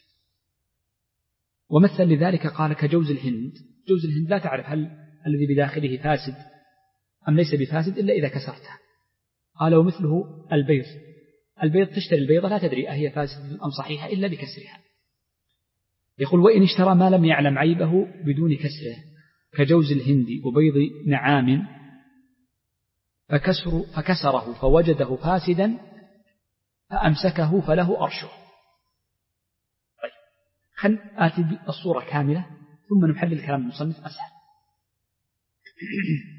ومثل لذلك قال: كجوز الهند. جوز الهند لا تعرف هل الذي بداخله فاسد أم ليس بفاسد إلا إذا كسرته. قال: ومثله البيض، البيض تشتري البيضة لا تدري أهي فاسدة أم صحيحة إلا بكسرها. يقول: وإن اشترى ما لم يعلم عيبه بدون كسره كجوز الهند وبيض نعام فكسر فكسره فوجده فاسدا فأمسكه فله أرشه. طيب، خل آتي بالصورة كاملة ثم نحلل كلام المصنف أسهل.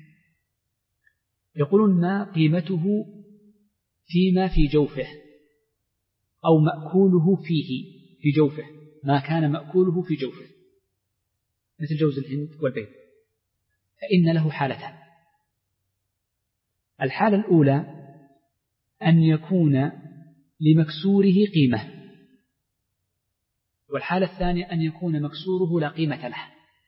يقولون: ما قيمته فيما في جوفه، أو مأكوله فيه في جوفه، ما كان مأكوله في جوفه مثل جوز الهند والبيض، فإن له حالتان. الحالة الأولى أن يكون لمكسوره قيمة، والحالة الثانية أن يكون مكسوره لا قيمة له.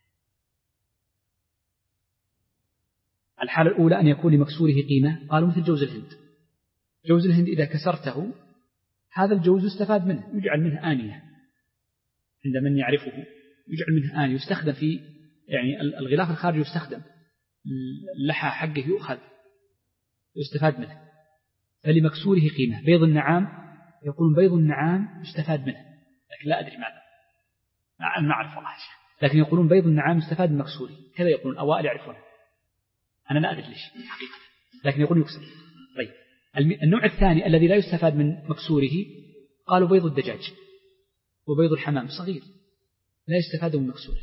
الحالة الأولى أن يكون لمكسوره قيمة، قالوا مثل جوز الهند. جوز الهند إذا كسرته هذا الجوز يستفاد منه، يجعل منه آنية عند من يعرفه، يجعل منه آنية يستخدم في يعني الغلاف الخارجي، يستخدم اللحى حقه يؤخذ يستفاد منه، فلمكسوره قيمة. بيض النعام يقول بيض النعام يستفاد منه، لكن لا أدري ماذا، ما أعرف والله، لكن يقولون بيض النعام يستفاد من مكسوره، كذا يقولون الأوائل يعرفونه، أنا لا أدري ليش حقيقة، لكن يقولون يكسر. طيب النوع الثاني الذي لا يستفاد من مكسوره قالوا بيض الدجاج وبيض الحمام صغير لا يستفاد من مكسوره،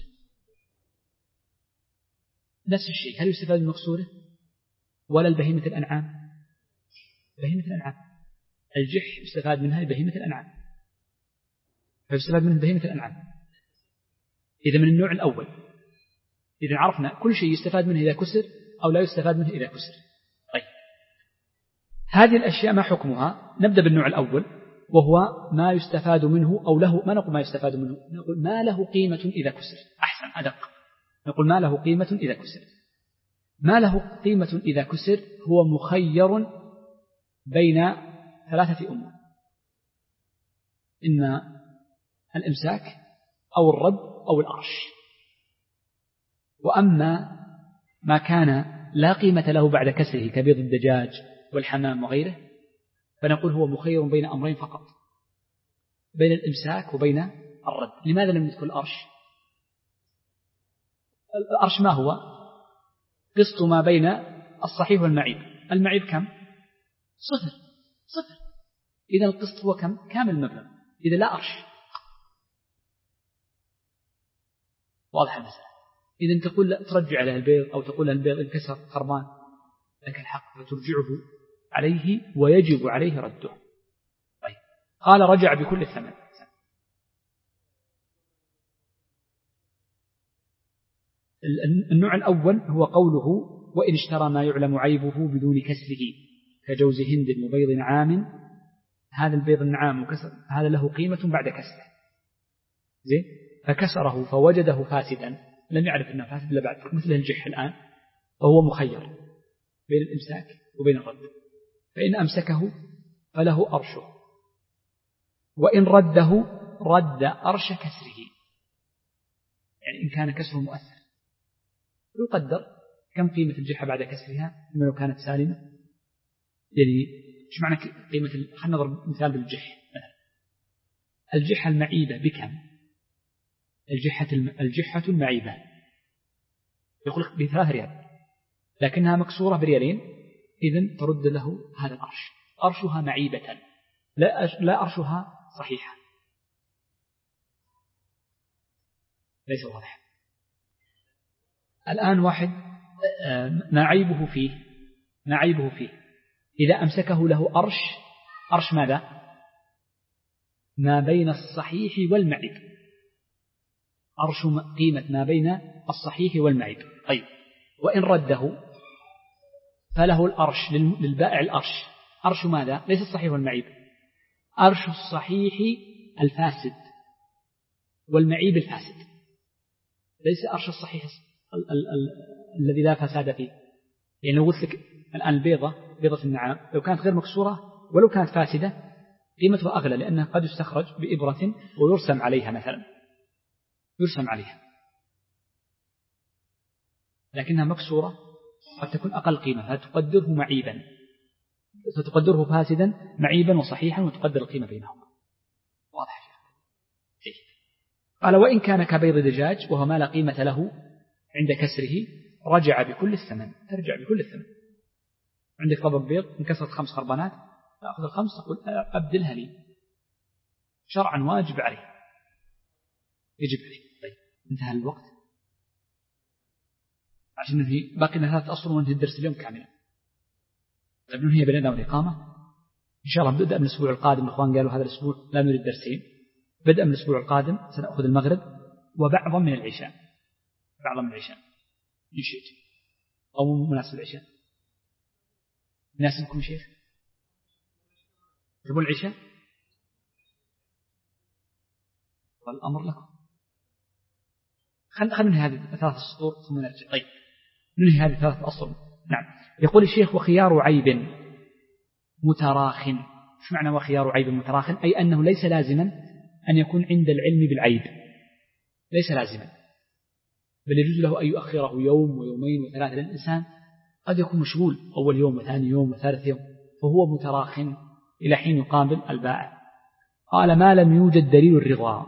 نفس الشيء، هل يستفاد من مكسوره ولا البهيمة الأنعام؟ بهيمة الأنعام الجح يستفاد منها بهيمة الأنعام، فيستفاد منه بهيمة الأنعام. إذا من النوع الأول، إذا عرفنا كل شيء يستفاد منه إذا كسر أو لا يستفاد منه إذا كسر. طيب هذه الأشياء ما حكمها؟ نبدأ بالنوع الأول وهو ما يستفاد منه أو له، ما نقول ما يستفاد منه، نقول ما له قيمة إذا كسر، أحسن أدق، نقول ما له قيمة إذا كسر. ما له قيمة إذا كسر هو مخير بين ثلاثة أمور، إما الإمساك أو الرد أو الأرش. وأما ما كان لا قيمة له بعد كسره كبيض الدجاج والحمام وغيره فنقول هو مخير بين أمرين فقط، بين الإمساك وبين الرد. لماذا لم يذكر الأرش؟ الأرش ما هو؟ قسط ما بين الصحيح والمعيب. المعيب كم؟ صفر صفر، إذا القسط هو كم؟ كامل المبلغ، إذا لا أرش. واضح المسألة؟ إذا تقول ترجع له البيض أو تقول له البيض انكسر خربان لك الحق فترجعه عليه ويجب عليه رده. طيب قال رجع بكل الثمن. النوع الأول هو قوله وإن اشترى ما يعلم عيبه بدون كسره كجوز هند وبيض نعام، هذا البيض النعام وكسر هذا له قيمة بعد كسره، زين، فكسره فوجده فاسدا، لم يعرف أنه فاسد إلا بعد، مثل الجح الآن، فهو مخير بين الإمساك وبين الرد، فإن أمسكه فله أرشه، وإن رده رد أرش كسره، يعني إن كان كسره مؤثر يقدر كم قيمة الجحة بعد كسرها مما لو كانت سالمة، يعني إيش معنى قيمة؟ خلينا نضرب مثال بالجح مثلا، الجحة المعيبة بكم؟ الجحة الجحة المعيبة يقول بثلاث ريال لكنها مكسورة بريالين، إذن ترد له هذا الأرش، أرشها معيبة لا لا أرشها صحيحة. ليس واضح. الآن واحد ما عيبه فيه ما عيبه فيه إذا أمسكه له أرش، أرش ماذا؟ ما بين الصحيح والمعيب، أرش قيمة ما بين الصحيح والمعيب. طيب وإن رده فله الأرش للبائع، الأرش أرش ماذا؟ ليس الصحيح والمعيب، أرش الصحيح الفاسد والمعيب الفاسد، ليس أرش الصحيح ال- ال- ال- الذي لا فساد فيه. يعني لو قلت لك الآن البيضة بيضة النعام لو كانت غير مكسورة ولو كانت فاسدة قيمتها أغلى، لأنها قد يستخرج بإبرة ويرسم عليها مثلا، يرسم عليها، لكنها مكسورة قد تكون أقل قيمة فتقدره معيبا، فتقدره فاسدا معيبا وصحيحا وتقدر القيمة بينهما. واضح؟ قال وإن كان كبيض دجاج وهو ما لا قيمة له عند كسره رجع بكل الثمن، ترجع بكل الثمن. عندك طبق بيض انكسرت خمس خربانات، تأخذ الخمس تقول أبدلها لي، شرعا واجب عليه، يجب عليه. طيب انتهى الوقت عشان ننهي، باقي لنا ثلاث أسطر وننهي الدرس اليوم كاملا. طيب ننهي بين الإقامة. إن شاء الله بدأ من الأسبوع القادم. الإخوان قالوا هذا الأسبوع لا نريد درسين، بدأ من الأسبوع القادم سنأخذ المغرب وبعضا من العشاء، بعضا من العشاء إن شئت، أو مناسب العشاء. مناسبكم شيخ؟ تبون العشاء؟ والأمر لكم. خلنا ننهي هذه ثلاث سطور ثم نرجع. طيب ننهي هذه ثلاث أسطر. نعم. يقول الشيخ: وخيار عيب متراخٍ. شو معنى وخيار عيب متراخٍ؟ أي أنه ليس لازما أن يكون عند العلم بالعيب، ليس لازما، بل يجوز له أن يؤخره يوم ويومين وثلاثة. للإنسان قد يكون مشغول أول يوم وثاني يوم وثالث يوم، فهو متراخٍ إلى حين يقابل البائع. قال: ما لم يوجد دليل الرضا.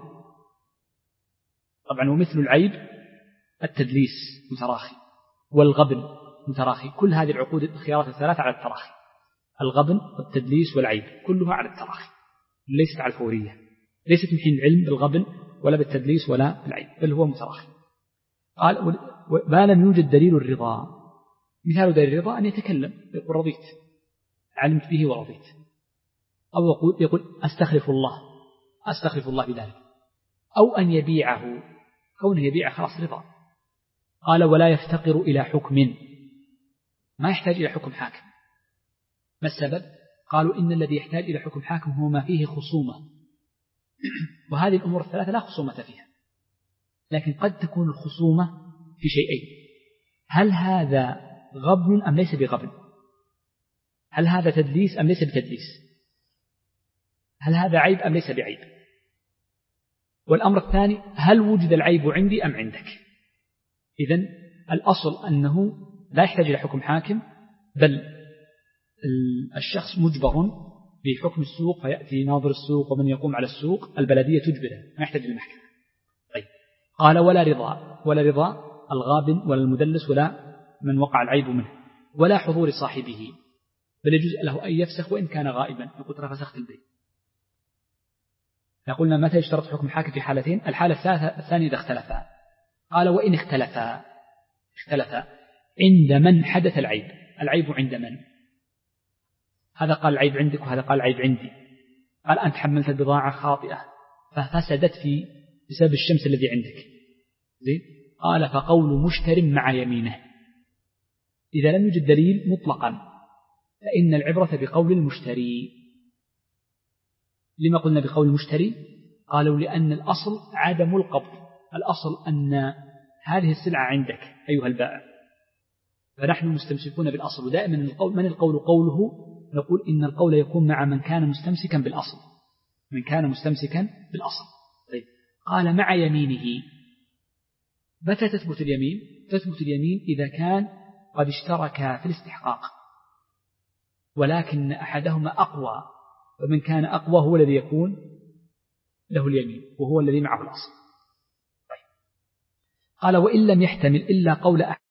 طبعا ومثل العيب التدليس متراخي، والغبن متراخي. كل هذه العقود الخيارات الثلاثة على التراخي: الغبن والتدليس والعيب كلها على التراخي، ليست على الفورية، ليست من حين العلم بالغبن ولا بالتدليس ولا بالعيب، بل هو متراخي. قال: ما لم يوجد دليل الرضا. مثال دليل الرضا أن يتكلم يقول: رضيت، علمت به ورضيت. أو يقول, يقول أستخلف الله، أستخلف الله بذلك. أو أن يبيعه، كونه يبيع خلاص رضا. قال: ولا يفتقر إلى حكم. ما يحتاج إلى حكم حاكم. ما السبب؟ قالوا: إن الذي يحتاج إلى حكم حاكم هو ما فيه خصومة، وهذه الأمور الثلاثة لا خصومة فيها. لكن قد تكون الخصومة في شيئين: هل هذا غبن أم ليس بغبن؟ هل هذا تدليس أم ليس بتدليس؟ هل هذا عيب أم ليس بعيب؟ والأمر الثاني: هل وجد العيب عندي أم عندك؟ إذن الأصل أنه لا يحتاج إلى حكم حاكم، بل الشخص مجبر بحكم السوق، فيأتي ناظر السوق ومن يقوم على السوق البلدية تجبره، ما يحتاج إلى محكمة. طيب. قال: ولا رضا، ولا رضا الغابن ولا المدلس ولا من وقع العيب منه، ولا حضور صاحبه، بل يجوز له أن يفسخ وإن كان غائبا. يقول: ترى فسخت البيت. قلنا متى يشترط حكم الحاكم؟ في حالتين: الحالة الثالثة الثانية إذا اختلفا. قال: وإن اختلفا، اختلفا عند من حدث العيب. العيب عند من؟ هذا قال العيب عندك وهذا قال العيب عندي. قال: أنت حملت البضاعة خاطئة ففسدت في بسبب الشمس الذي عندك. زين؟ قال: فقول مشتر مع يمينه. إذا لم يوجد دليل مطلقا فإن العبرة بقول المشتري. لما قلنا بقول المشتري؟ قالوا: لأن الأصل عدم القبض، الأصل أن هذه السلعة عندك أيها البائع، فنحن مستمسكون بالأصل. ودائما القول من القول قوله، نقول إن القول يكون مع من كان مستمسكا بالأصل، من كان مستمسكا بالأصل. طيب. قال: مع يمينه. متى تثبت اليمين؟ تثبت اليمين إذا كان قد اشتركا في الاستحقاق، ولكن أحدهما أقوى، فمن كان أقوى هو الذي يكون له اليمين، وهو الذي معه الأصل. طيب. قال: وإن لم يحتمل إلا قول أحد